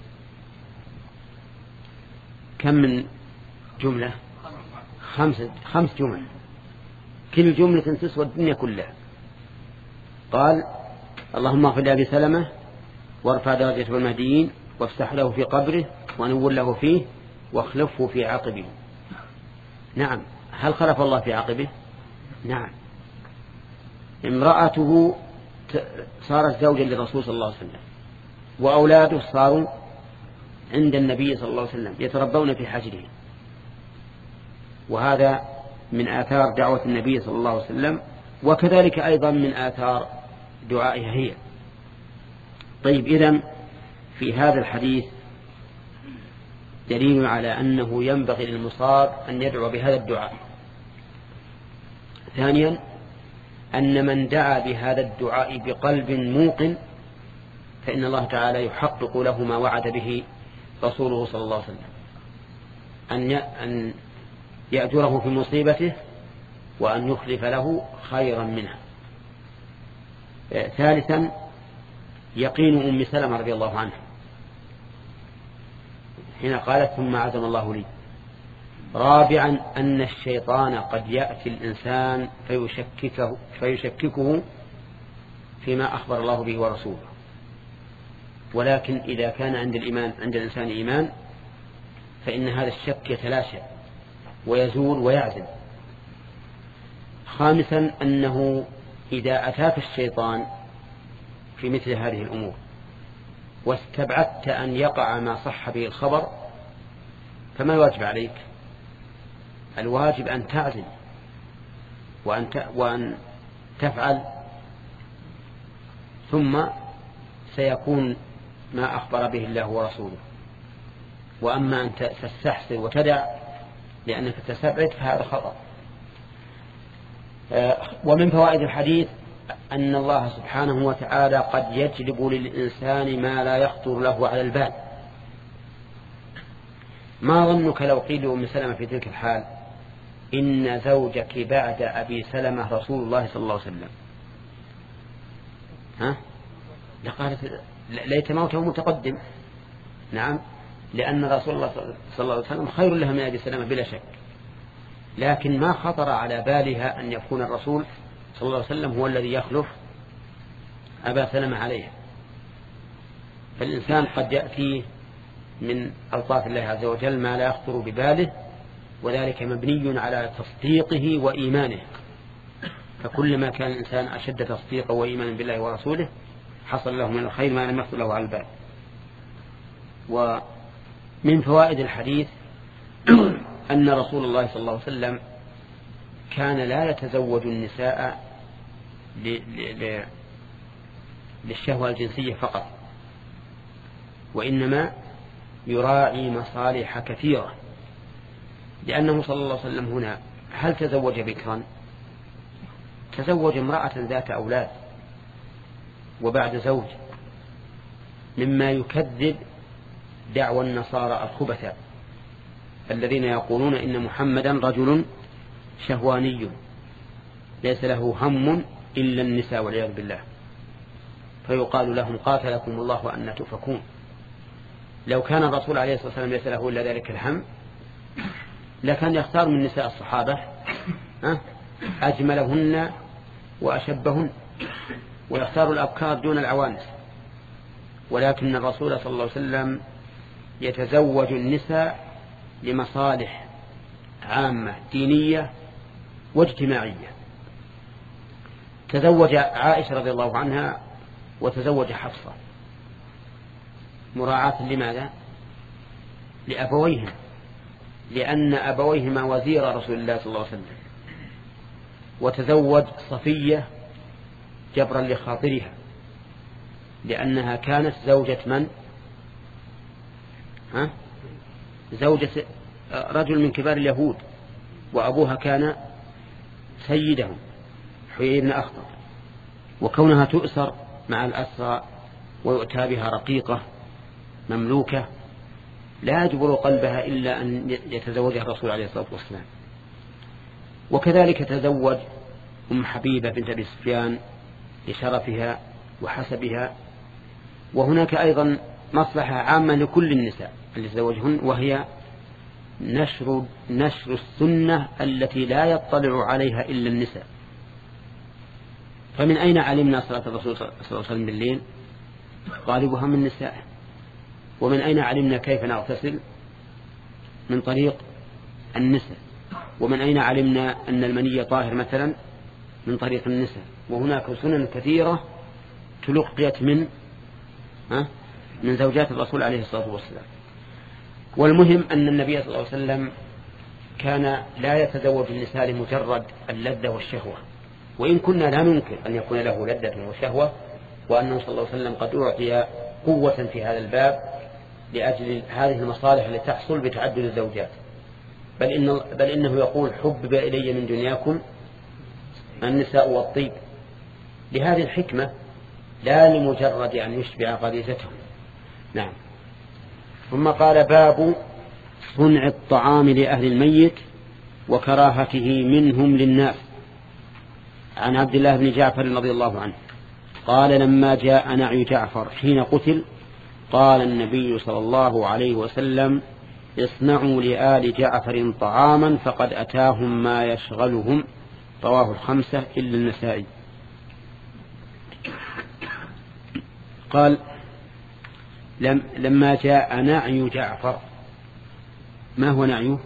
كم من جملة؟ خمس خمس جمل، كل جملة تسوى الدنيا كلها. قال اللهم اغفر لأبي سلمة وارفع درجته في المهديين وافسح له في قبره ونور له فيه واخلفه في عقبه. نعم، هل خلف الله في عقبه؟ نعم. امرأته صارت زوجا للرسول صلى الله عليه وسلم، وأولاده صاروا عند النبي صلى الله عليه وسلم يتربون في حجره، وهذا من آثار دعوة النبي صلى الله عليه وسلم، وكذلك أيضا من آثار دعائها هي. طيب، إذن في هذا الحديث دليل على أنه ينبغي للمصاب أن يدعو بهذا الدعاء. ثانيا، أن من دعا بهذا الدعاء بقلب موقن فإن الله تعالى يحقق له ما وعد به رسوله صلى الله عليه وسلم، أن يأجره في مصيبته وأن يخلف له خيرا منها. ثالثا، يقين أم سلمة رضي الله عنها حين قالت ثم عزم الله لي. رابعا، أن الشيطان قد يأتي الإنسان فيشككه, فيشككه فيما أخبر الله به ورسوله، ولكن إذا كان عند الإيمان عند الإنسان إيمان فإن هذا الشك يتلاشى ويزول ويعزل. خامسا، أنه إذا أتاك الشيطان في مثل هذه الأمور واستبعدت أن يقع ما صح به الخبر فما الواجب عليك؟ الواجب أن تعزل وأن, وأن تفعل، ثم سيكون ما أخبر به الله ورسوله. وأما أن تستحسر وتدع لأنك تستبعد فهذا خطأ. ومن فوائد الحديث أن الله سبحانه وتعالى قد يجلب للإنسان ما لا يخطر له على البال. ما ظنك لو قيل لأم سلمة في تلك الحال إن زوجك بعد أبي سلمة رسول الله صلى الله عليه وسلم؟ ها؟ لقالت ليت موته متقدم. نعم، لأن رسول الله صلى الله عليه وسلم خير لها من أبي سلمة بلا شك، لكن ما خطر على بالها أن يكون الرسول صلى الله عليه وسلم هو الذي يخلف أبا سلمة عليه. فالإنسان قد يأتي من ألطاف الله عز وجل ما لا يخطر بباله، وذلك مبني على تصديقه وإيمانه. فكلما كان الإنسان أشد تصديقا وإيمانا بالله ورسوله حصل له من الخير ما لم يخطر له على البال. ومن فوائد الحديث أن رسول الله صلى الله عليه وسلم كان لا يتزوج النساء للشهوة الجنسية فقط، وإنما يراعي مصالح كثيرة، لأنه صلى الله عليه وسلم هنا هل تزوج بكرا؟ تزوج امرأة ذات أولاد وبعد زوج، مما يكذب دعوى النصارى الخبثاء الذين يقولون إن محمدا رجل شهواني ليس له هم إلا النساء والعياذ بالله، فيقال لهم قاتلكم الله أن تؤفكون. لو كان الرسول عليه الصلاة والسلام ليس له إلا ذلك الهم لكان يختار من نساء الصحابة أجملهن وأشبهن، ويختار الأبكار دون العوانس. ولكن الرسول صلى الله عليه وسلم يتزوج النساء لمصالح عامة دينية واجتماعية. تزوج عائشة رضي الله عنها وتزوج حفصة مراعاة لماذا؟ لأبويهم، لأن أبويهما وزير رسول الله صلى الله عليه وسلم. وتزوج صفية جبرا لخاطرها لأنها كانت زوجة من؟ ها؟ زوجة رجل من كبار اليهود، وأبوها كان سيدهم حيي بن أخطب، وكونها تؤسر مع الأسرى ويؤتى بها رقيقة مملوكة لا يجبر قلبها إلا أن يتزوجها الرسول عليه الصلاة والسلام. وكذلك تزوج أم حبيبة بنت أبي سفيان لشرفها وحسبها. وهناك أيضا مصلحة عامة لكل النساء اللي تزوجهن، وهي نشر, نشر السنة التي لا يطلع عليها إلا النساء. فمن أين علمنا صلاة الرسول صلى الله عليه وسلم بالليل؟ غالبها من نسائه. ومن أين علمنا كيف نغتسل؟ من طريق النساء. ومن أين علمنا أن المني طاهر مثلا؟ من طريق النساء. وهناك سنن كثيرة تلقيت من من زوجات الرسول عليه الصلاة والسلام. والمهم أن النبي صلى الله عليه وسلم كان لا يتزوج النساء لمجرد اللذة والشهوة، وإن كنا لا ننكر أن يكون له لذة وشهوة، وأنه صلى الله عليه وسلم قد أعطي قوة في هذا الباب لأجل هذه المصالح التي تحصل بتعدد الزوجات. بل, إن بل إنه يقول حبب إلي من دنياكم النساء والطيب، لهذه الحكمة لا لمجرد أن يشبع غريزته. نعم. ثم قال باب صنع الطعام لأهل الميت وكراهته منهم للناس. عن عبد الله بن جعفر رضي الله عنه قال لما جاء نعي جعفر حين قتل قال النبي صلى الله عليه وسلم اصنعوا لآل جعفر طعاما فقد أتاهم ما يشغلهم. رواه الخمسة إلا النسائي. قال لم لما جاء نعي جعفر. ما هو نعيه؟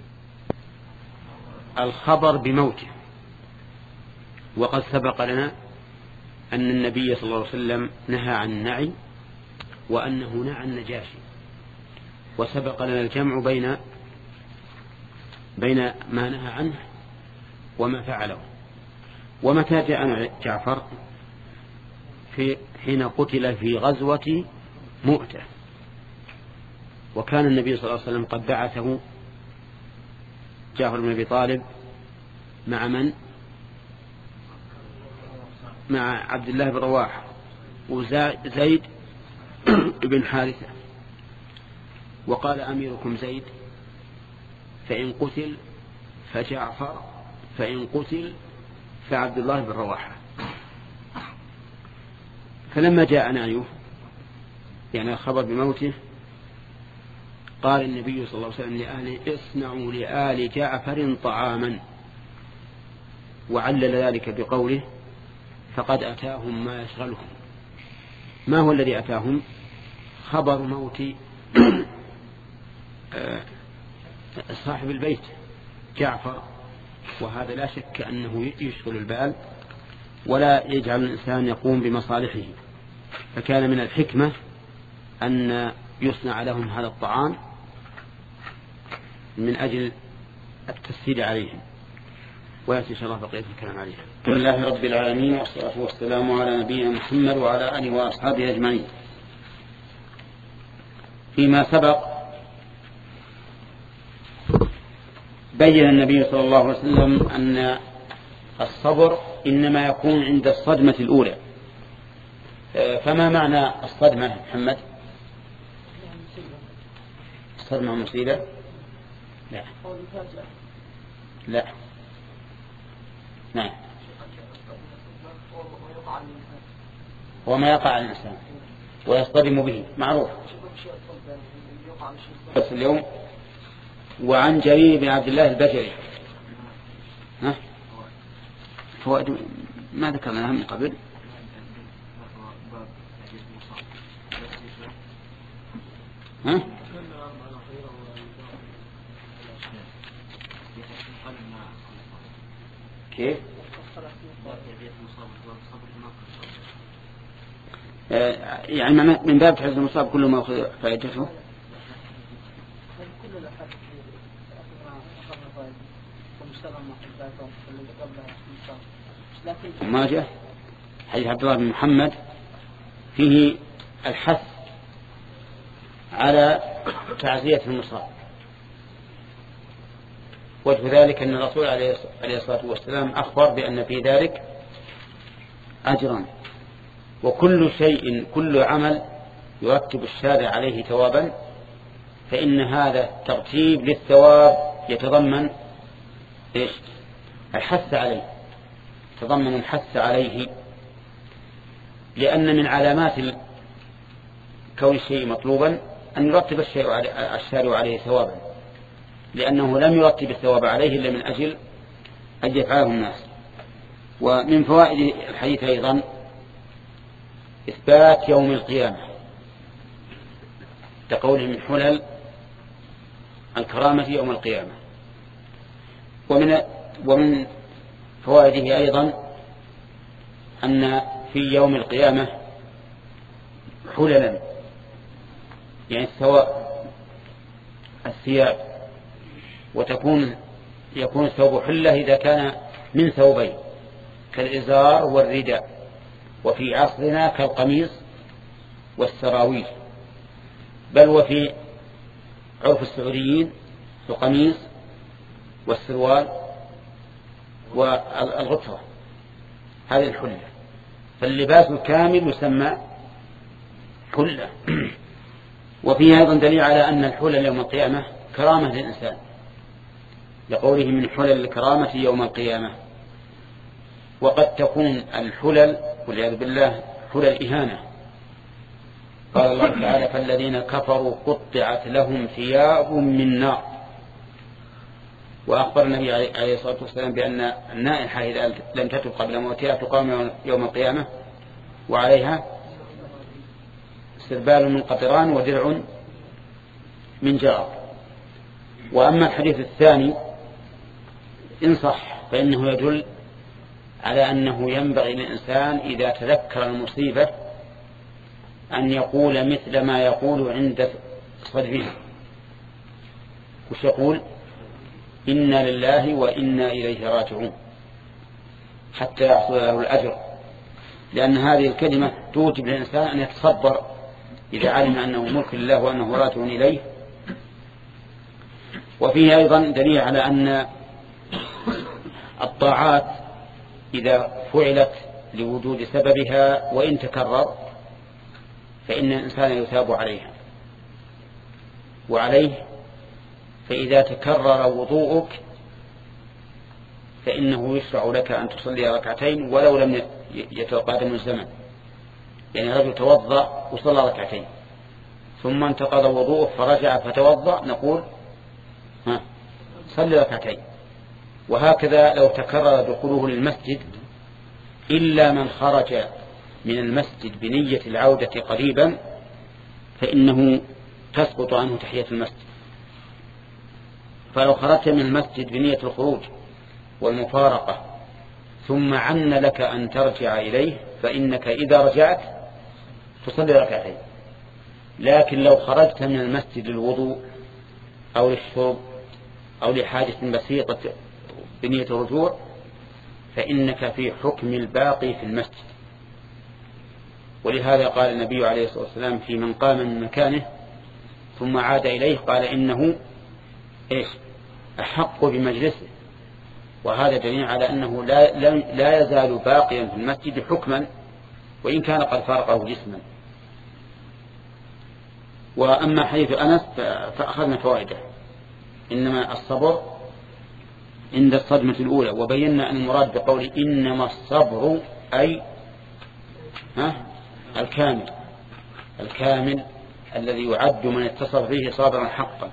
الخبر بموته. وقد سبق لنا أن النبي صلى الله عليه وسلم نهى عن النعي وأنه نعى النجاشي، وسبق لنا الجمع بين بين ما نهى عنه وما فعله. ومتى جاء جعفر؟ في حين قتل في غزوة مؤتة، وكان النبي صلى الله عليه وسلم قد بعثه جعفر بن أبي طالب مع من؟ مع عبد الله بن رواحة وزيد بن حارثة، وقال أميركم زيد فإن قتل فجعفر فإن قتل فعبد الله بن رواحة. فلما جاء نعيه يعني الخبر بموته قال النبي صلى الله عليه وسلم لأهله اصنعوا لآل جعفر طعاما، وعلل ذلك بقوله فقد أتاهم ما يشغلهم. ما هو الذي أتاهم؟ خبر موت صاحب البيت جعفر، وهذا لا شك أنه يشغل البال ولا يجعل الإنسان يقوم بمصالحه. فكان من الحكمة أن يصنع لهم هذا الطعام من أجل التسهيل عليهم. ويأتي إن شاء الله بقية الكلام عليه. بسم الله رب العالمين والصلاة والسلام على نبينا محمد وعلى آله وأصحابه أجمعين. فيما سبق بين النبي صلى الله عليه وسلم أن الصبر إنما يكون عند الصدمة الأولى. فما معنى الصدمة محمد؟ الصدمة مصيبة؟ لا لا نعم. وما يقع على الإنسان ويصطدم به معروف بس اليوم. وعن جرير بن عبد الله البجلي ها فوائد ما ذكرنا من قبل. ها كيف آه يعني من باب تحرز المصاب كل ما أخذ فائدته. ما جاء حديث عبد الله بن محمد فيه الحث على تعزية المصاب. وجه ذلك أن الرسول عليه الصلاة والسلام أخبر بأن في ذلك أجرا، وكل شيء كل عمل يرتب الشارع عليه ثوابا فإن هذا ترتيب للثواب يتضمن إيش؟ الحث عليه، يتضمن الحث عليه، لأن من علامات كون الشيء مطلوبا أن يرتب الشارع عليه ثوابا، لأنه لم يرتب الثواب عليه إلا من أجل أن يفعله الناس. ومن فوائد الحديث أيضا إثبات يوم القيامة، كقوله من حلل الكرامة يوم القيامة. ومن ومن فوائده أيضا أن في يوم القيامة حللا، يعني سواء الثياب، وتكون يكون الثوب حلة إذا كان من ثوبين كالإزار والرداء، وفي عصرنا كالقميص والسراويل، بل وفي عرف السعوديين القميص والسروال والغطرة، هذه الحلة. فاللباس الكامل يسمى حلة. وفيه أيضا دليل على أن الحلل يوم القيامة كرامة للإنسان، لقوله من حلل الكرامة يوم القيامة. وقد تكون الحلل والعياذ بالله حلل إهانة. قال الله تعالى فالذين كفروا قطعت لهم ثياب من نار. وأخبر النبي عليه الصلاة والسلام بأن النائحة إذا لم تتب قبل موتها تقام يوم القيامة وعليها سربال من قطران ودرع من جار. وأما الحديث الثاني إن صح فإنه يدل على أنه ينبغي للإنسان إذا تذكر المصيبة أن يقول مثل ما يقول عند صدمه. وش يقول؟ إنا لله وإنا إليه راجعون، حتى يحصل له الأجر، لأن هذه الكلمة توجب للإنسان أن يتصبر إذا علم أنه ملك لله وأنه راجع إليه. وفيه أيضا دليل على أن الطاعات إذا فعلت لوجود سببها وإن تكرر فإن الإنسان يثاب عليها. وعليه فإذا تكرر وضوءك فإنه يشرع لك أن تصلي ركعتين ولو لم يتقادم الزمن. يعني رجل توضأ وصلى ركعتين ثم انتقض وضوءه فرجع فتوضأ، نقول ها صلي ركعتين. وهكذا لو تكرر دخوله للمسجد إلا من خرج من المسجد بنية العودة قريبا فإنه تسقط عنه تحية المسجد. فلو خرجت من المسجد بنية الخروج والمفارقة ثم عن لك أن ترجع إليه فإنك إذا رجعت تصلي ركعتين. لكن لو خرجت من المسجد للوضوء أو للشرب أو لحاجة بسيطة بنية الرجوع فإنك في حكم الباقي في المسجد. ولهذا قال النبي عليه الصلاة والسلام في من قام من مكانه ثم عاد إليه قال إنه إيش أحق بمجلسه. وهذا دليل على أنه لا, لا يزال باقيا في المسجد حكما وإن كان قد فارقه جسما. وأما حديث أنس فأخذنا فوائده، إنما الصبر عند الصدمة الأولى. وبينا أن المراد بقول إنما الصبر أي ها الكامل الكامل الذي يعد من اتصف فيه صابرا حقا.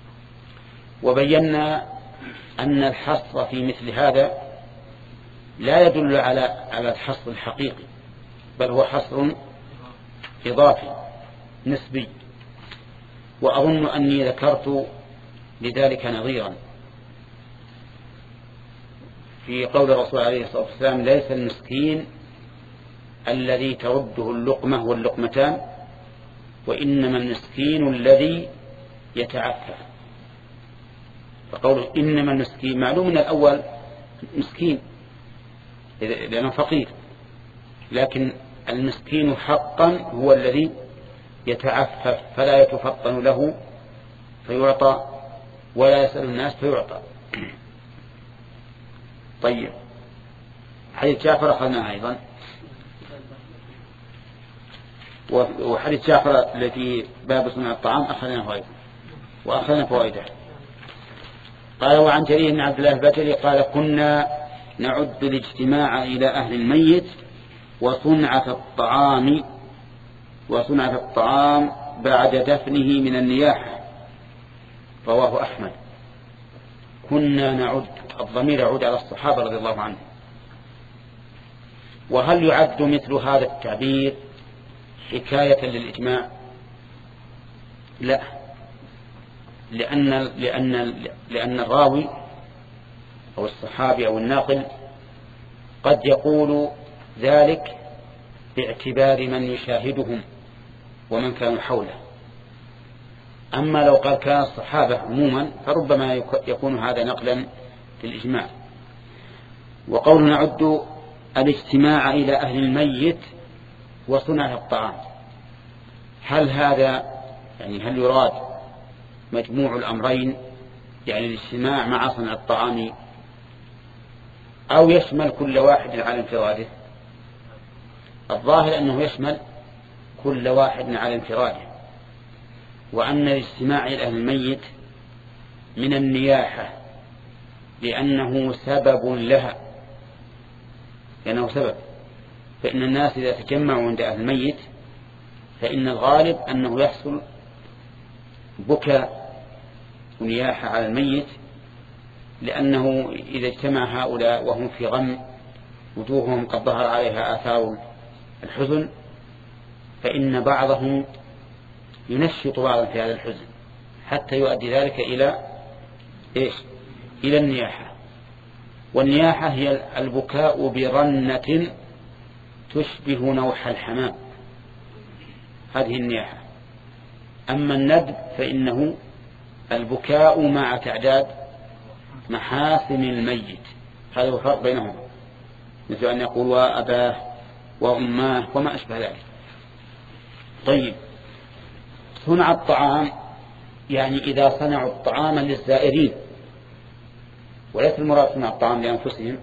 وبينا أن الحصر في مثل هذا لا يدل على على الحصر الحقيقي، بل هو حصر إضافي نسبي. وأظن أني ذكرت لذلك نظيرا في قول الرسول عليه الصلاة والسلام ليس المسكين الذي ترده اللقمة واللقمتان وإنما المسكين الذي يتعفف. فقوله إنما المسكين معلوم من الأول مسكين لأنه فقير، لكن المسكين حقا هو الذي يتعفف فلا يتفطن له فيعطى ولا يسأل الناس فيعطى. طيب حديث جعفر أخذناه أيضا، وحديث جعفر الذي باب صنع الطعام أخذناه أيضا وأخذنا فوائده. قال وعن جرير بن عبد الله البجلي قال كنا نعد الاجتماع إلى أهل الميت وصنعة الطعام وصنعة الطعام بعد دفنه من النياحة. رواه أحمد. كنا نعد، الضمير يعود على الصحابة رضي الله عنهم. وهل يعد مثل هذا التعبير حكاية للإجماع؟ لا، لأن, لأن, لأن الراوي أو الصحابي أو الناقل قد يقول ذلك باعتبار من يشاهدهم ومن كانوا حوله. أما لو قال كان الصحابة عموما فربما يكون هذا نقلا للإجماع. وقول نعد الاجتماع إلى أهل الميت وصنع الطعام، هل هذا يعني هل يراد مجموع الأمرين، يعني الاجتماع مع صنع الطعام، أو يشمل كل واحد على انفراده؟ الظاهر أنه يشمل كل واحد على انفراده، وأن الاجتماع إلى أهل الميت من النياحة لأنه سبب لها، لأنه سبب. فإن الناس إذا تجمعوا عند أهل الميت فإن الغالب أنه يحصل بكاء ونياحة على الميت، لأنه إذا اجتمع هؤلاء وهم في غم وجوههم قد ظهر عليها آثار الحزن فإن بعضهم ينشط بعضا في هذا الحزن حتى يؤدي ذلك إلى إيش؟ إلى النياحة. والنياحة هي البكاء برنة تشبه نوح الحمام، هذه النياحة. أما الندب فإنه البكاء مع تعداد محاسن الميت، هذا هو الفرق بينهما، مثل أن يقول وأباه وأماه وما أشبه ذلك. طيب، صنع الطعام يعني إذا صنعوا الطعام للزائرين، وليس المراد صنع الطعام لأنفسهم،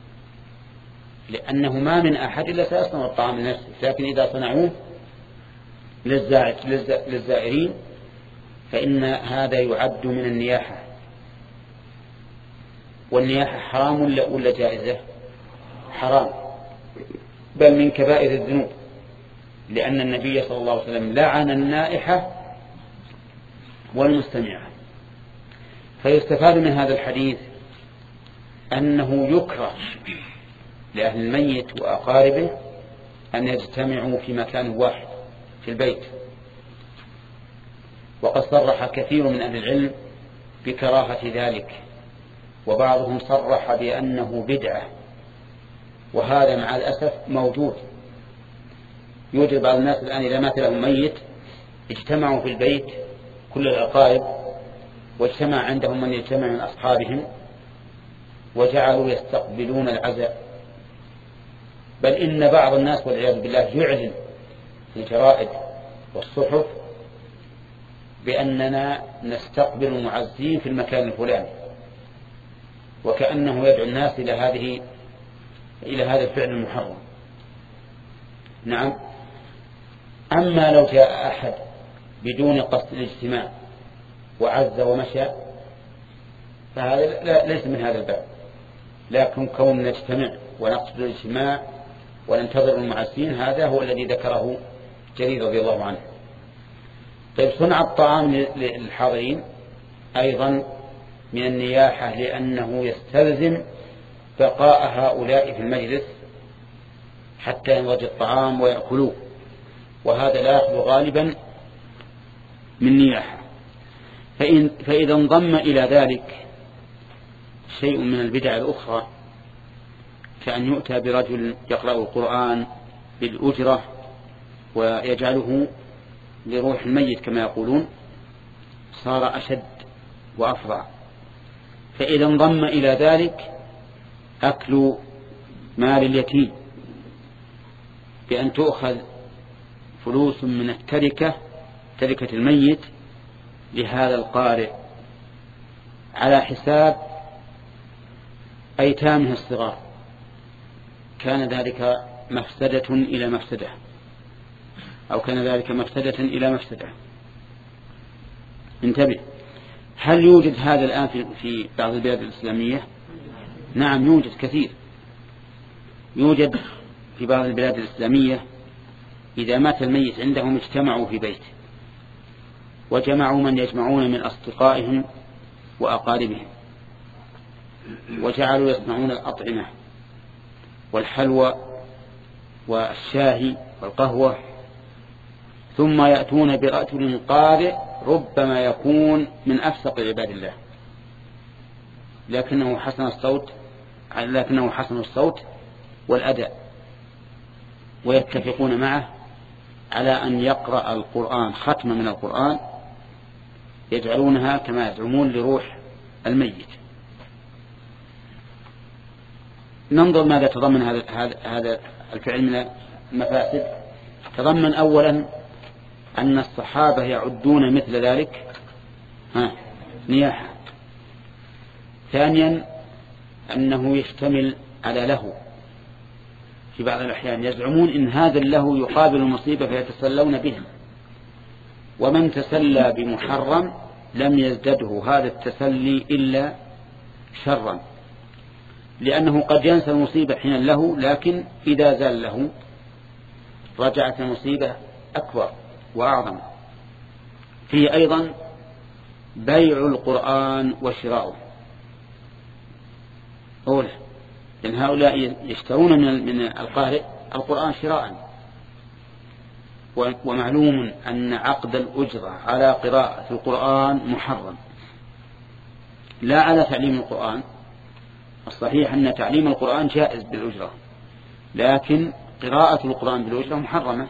لأنه ما من أحد إلا سيصنع الطعام لنفسه، لكن إذا صنعوه للزائرين فإن هذا يعد من النياحة. والنياحة حرام ولا جائزة؟ حرام، بل من كبائر الذنوب، لأن النبي صلى الله عليه وسلم لعن النائحة والمستمعة. فيستفاد من هذا الحديث أنه يكره لأهل الميت وأقاربه أن يجتمعوا في مكان واحد في البيت. وقد صرح كثير من أهل العلم بكراهة ذلك، وبعضهم صرح بأنه بدعة، وهذا مع الأسف موجود. يوجد بعض الناس الآن إذا مات لهم ميت اجتمعوا في البيت كل الأقارب، واجتمع عندهم من يجتمع من أصحابهم، وجعلوا يستقبلون العزاء. بل إن بعض الناس والعياذ بالله يعلن في الجرائد والصحف بأننا نستقبل المعزين في المكان الفلاني، وكأنه يدعو الناس إلى هذه إلى هذا الفعل المحرم. نعم. أما لو جاء أحد بدون قصد الاجتماع وعز ومشى فهذا ليس من هذا الباب، لكن كون نجتمع ونقصد الاجتماع وننتظر المعزين هذا هو الذي ذكره جرير رضي الله عنه. طيب، صنع الطعام للحاضرين أيضا من النياحة، لأنه يستلزم بقاء هؤلاء في المجلس حتى ينضج الطعام ويأكلوه، وهذا لا يخلو غالبا من نياحة. فإن فإذا انضم إلى ذلك شيء من البدع الأخرى، كأن يؤتى برجل يقرأ القرآن بالأجرة ويجعله لروح الميت كما يقولون، صار أشد وأفظع. فإذا انضم إلى ذلك أكل مال اليتيم بأن تؤخذ فلوس من التركة تركة الميت لهذا القارئ على حساب أيتامه الصغار كان ذلك مفسدة إلى مفسدة، أو كان ذلك مفسدة إلى مفسدة. انتبه، هل يوجد هذا الآن في بعض البلاد الإسلامية؟ نعم يوجد كثير. يوجد في بعض البلاد الإسلامية إذا مات الميت عندهم اجتمعوا في بيت، وجمعوا من يجمعون من أصدقائهم وأقاربهم، وجعلوا يصنعون الأطعمة والحلوى والشاهي والقهوة، ثم يأتون برجل قارئ ربما يكون من أفسق عباد الله، لكنه حسن الصوت لكنه حسن الصوت والأداء، ويتفقون معه على أن يقرأ القرآن ختمة من القرآن يجعلونها كما يزعمون لروح الميت. ننظر ماذا تضمن هذا هذا الفعل من المفاسد. تضمن أولا أن الصحابة يعدون مثل ذلك ها نياحة. ثانيا أنه يشتمل على لهو، في بعض الأحيان يزعمون إن هذا اللهو يقابل المصيبة فيتسلون بهم، ومن تسلى بمحرم لم يزدده هذا التسلي إلا شرا، لأنه قد ينسى المصيبة حين له، لكن إذا زال له رجعت المصيبة أكبر وأعظم. فيه أيضا بيع القرآن وشراؤه. أولا لأن هؤلاء يشترون من القارئ القرآن شراء، ومعلوم أن عقد الأجرة على قراءة القرآن محرم، لا على تعليم القرآن. الصحيح أن تعليم القرآن جائز بالأجرة، لكن قراءة القرآن بالأجرة محرمة.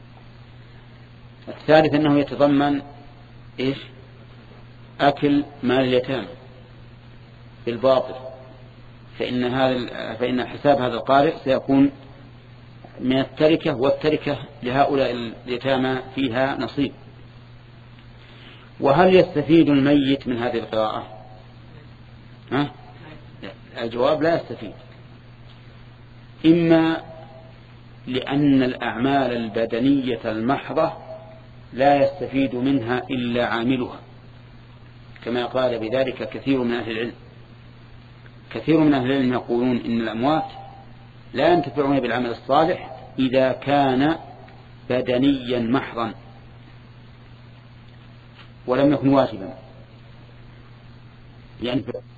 الثالث أنه يتضمن إيش؟ أكل مال اليتامى بالباطل، فإن هذا فإن حساب هذا القارئ سيكون من التركة، والتركة لهؤلاء اليتامى فيها نصيب. وهل يستفيد الميت من هذه القراءة؟ ها؟ الجواب لا يستفيد، إما لأن الأعمال البدنية المحضة لا يستفيد منها إلا عاملها، كما قال بذلك كثير من أهل العلم. كثير من أهل العلم يقولون إن الأموات لا ينتفعون بالعمل الصالح إذا كان بدنيا محضا ولم يكن واجبا، يعني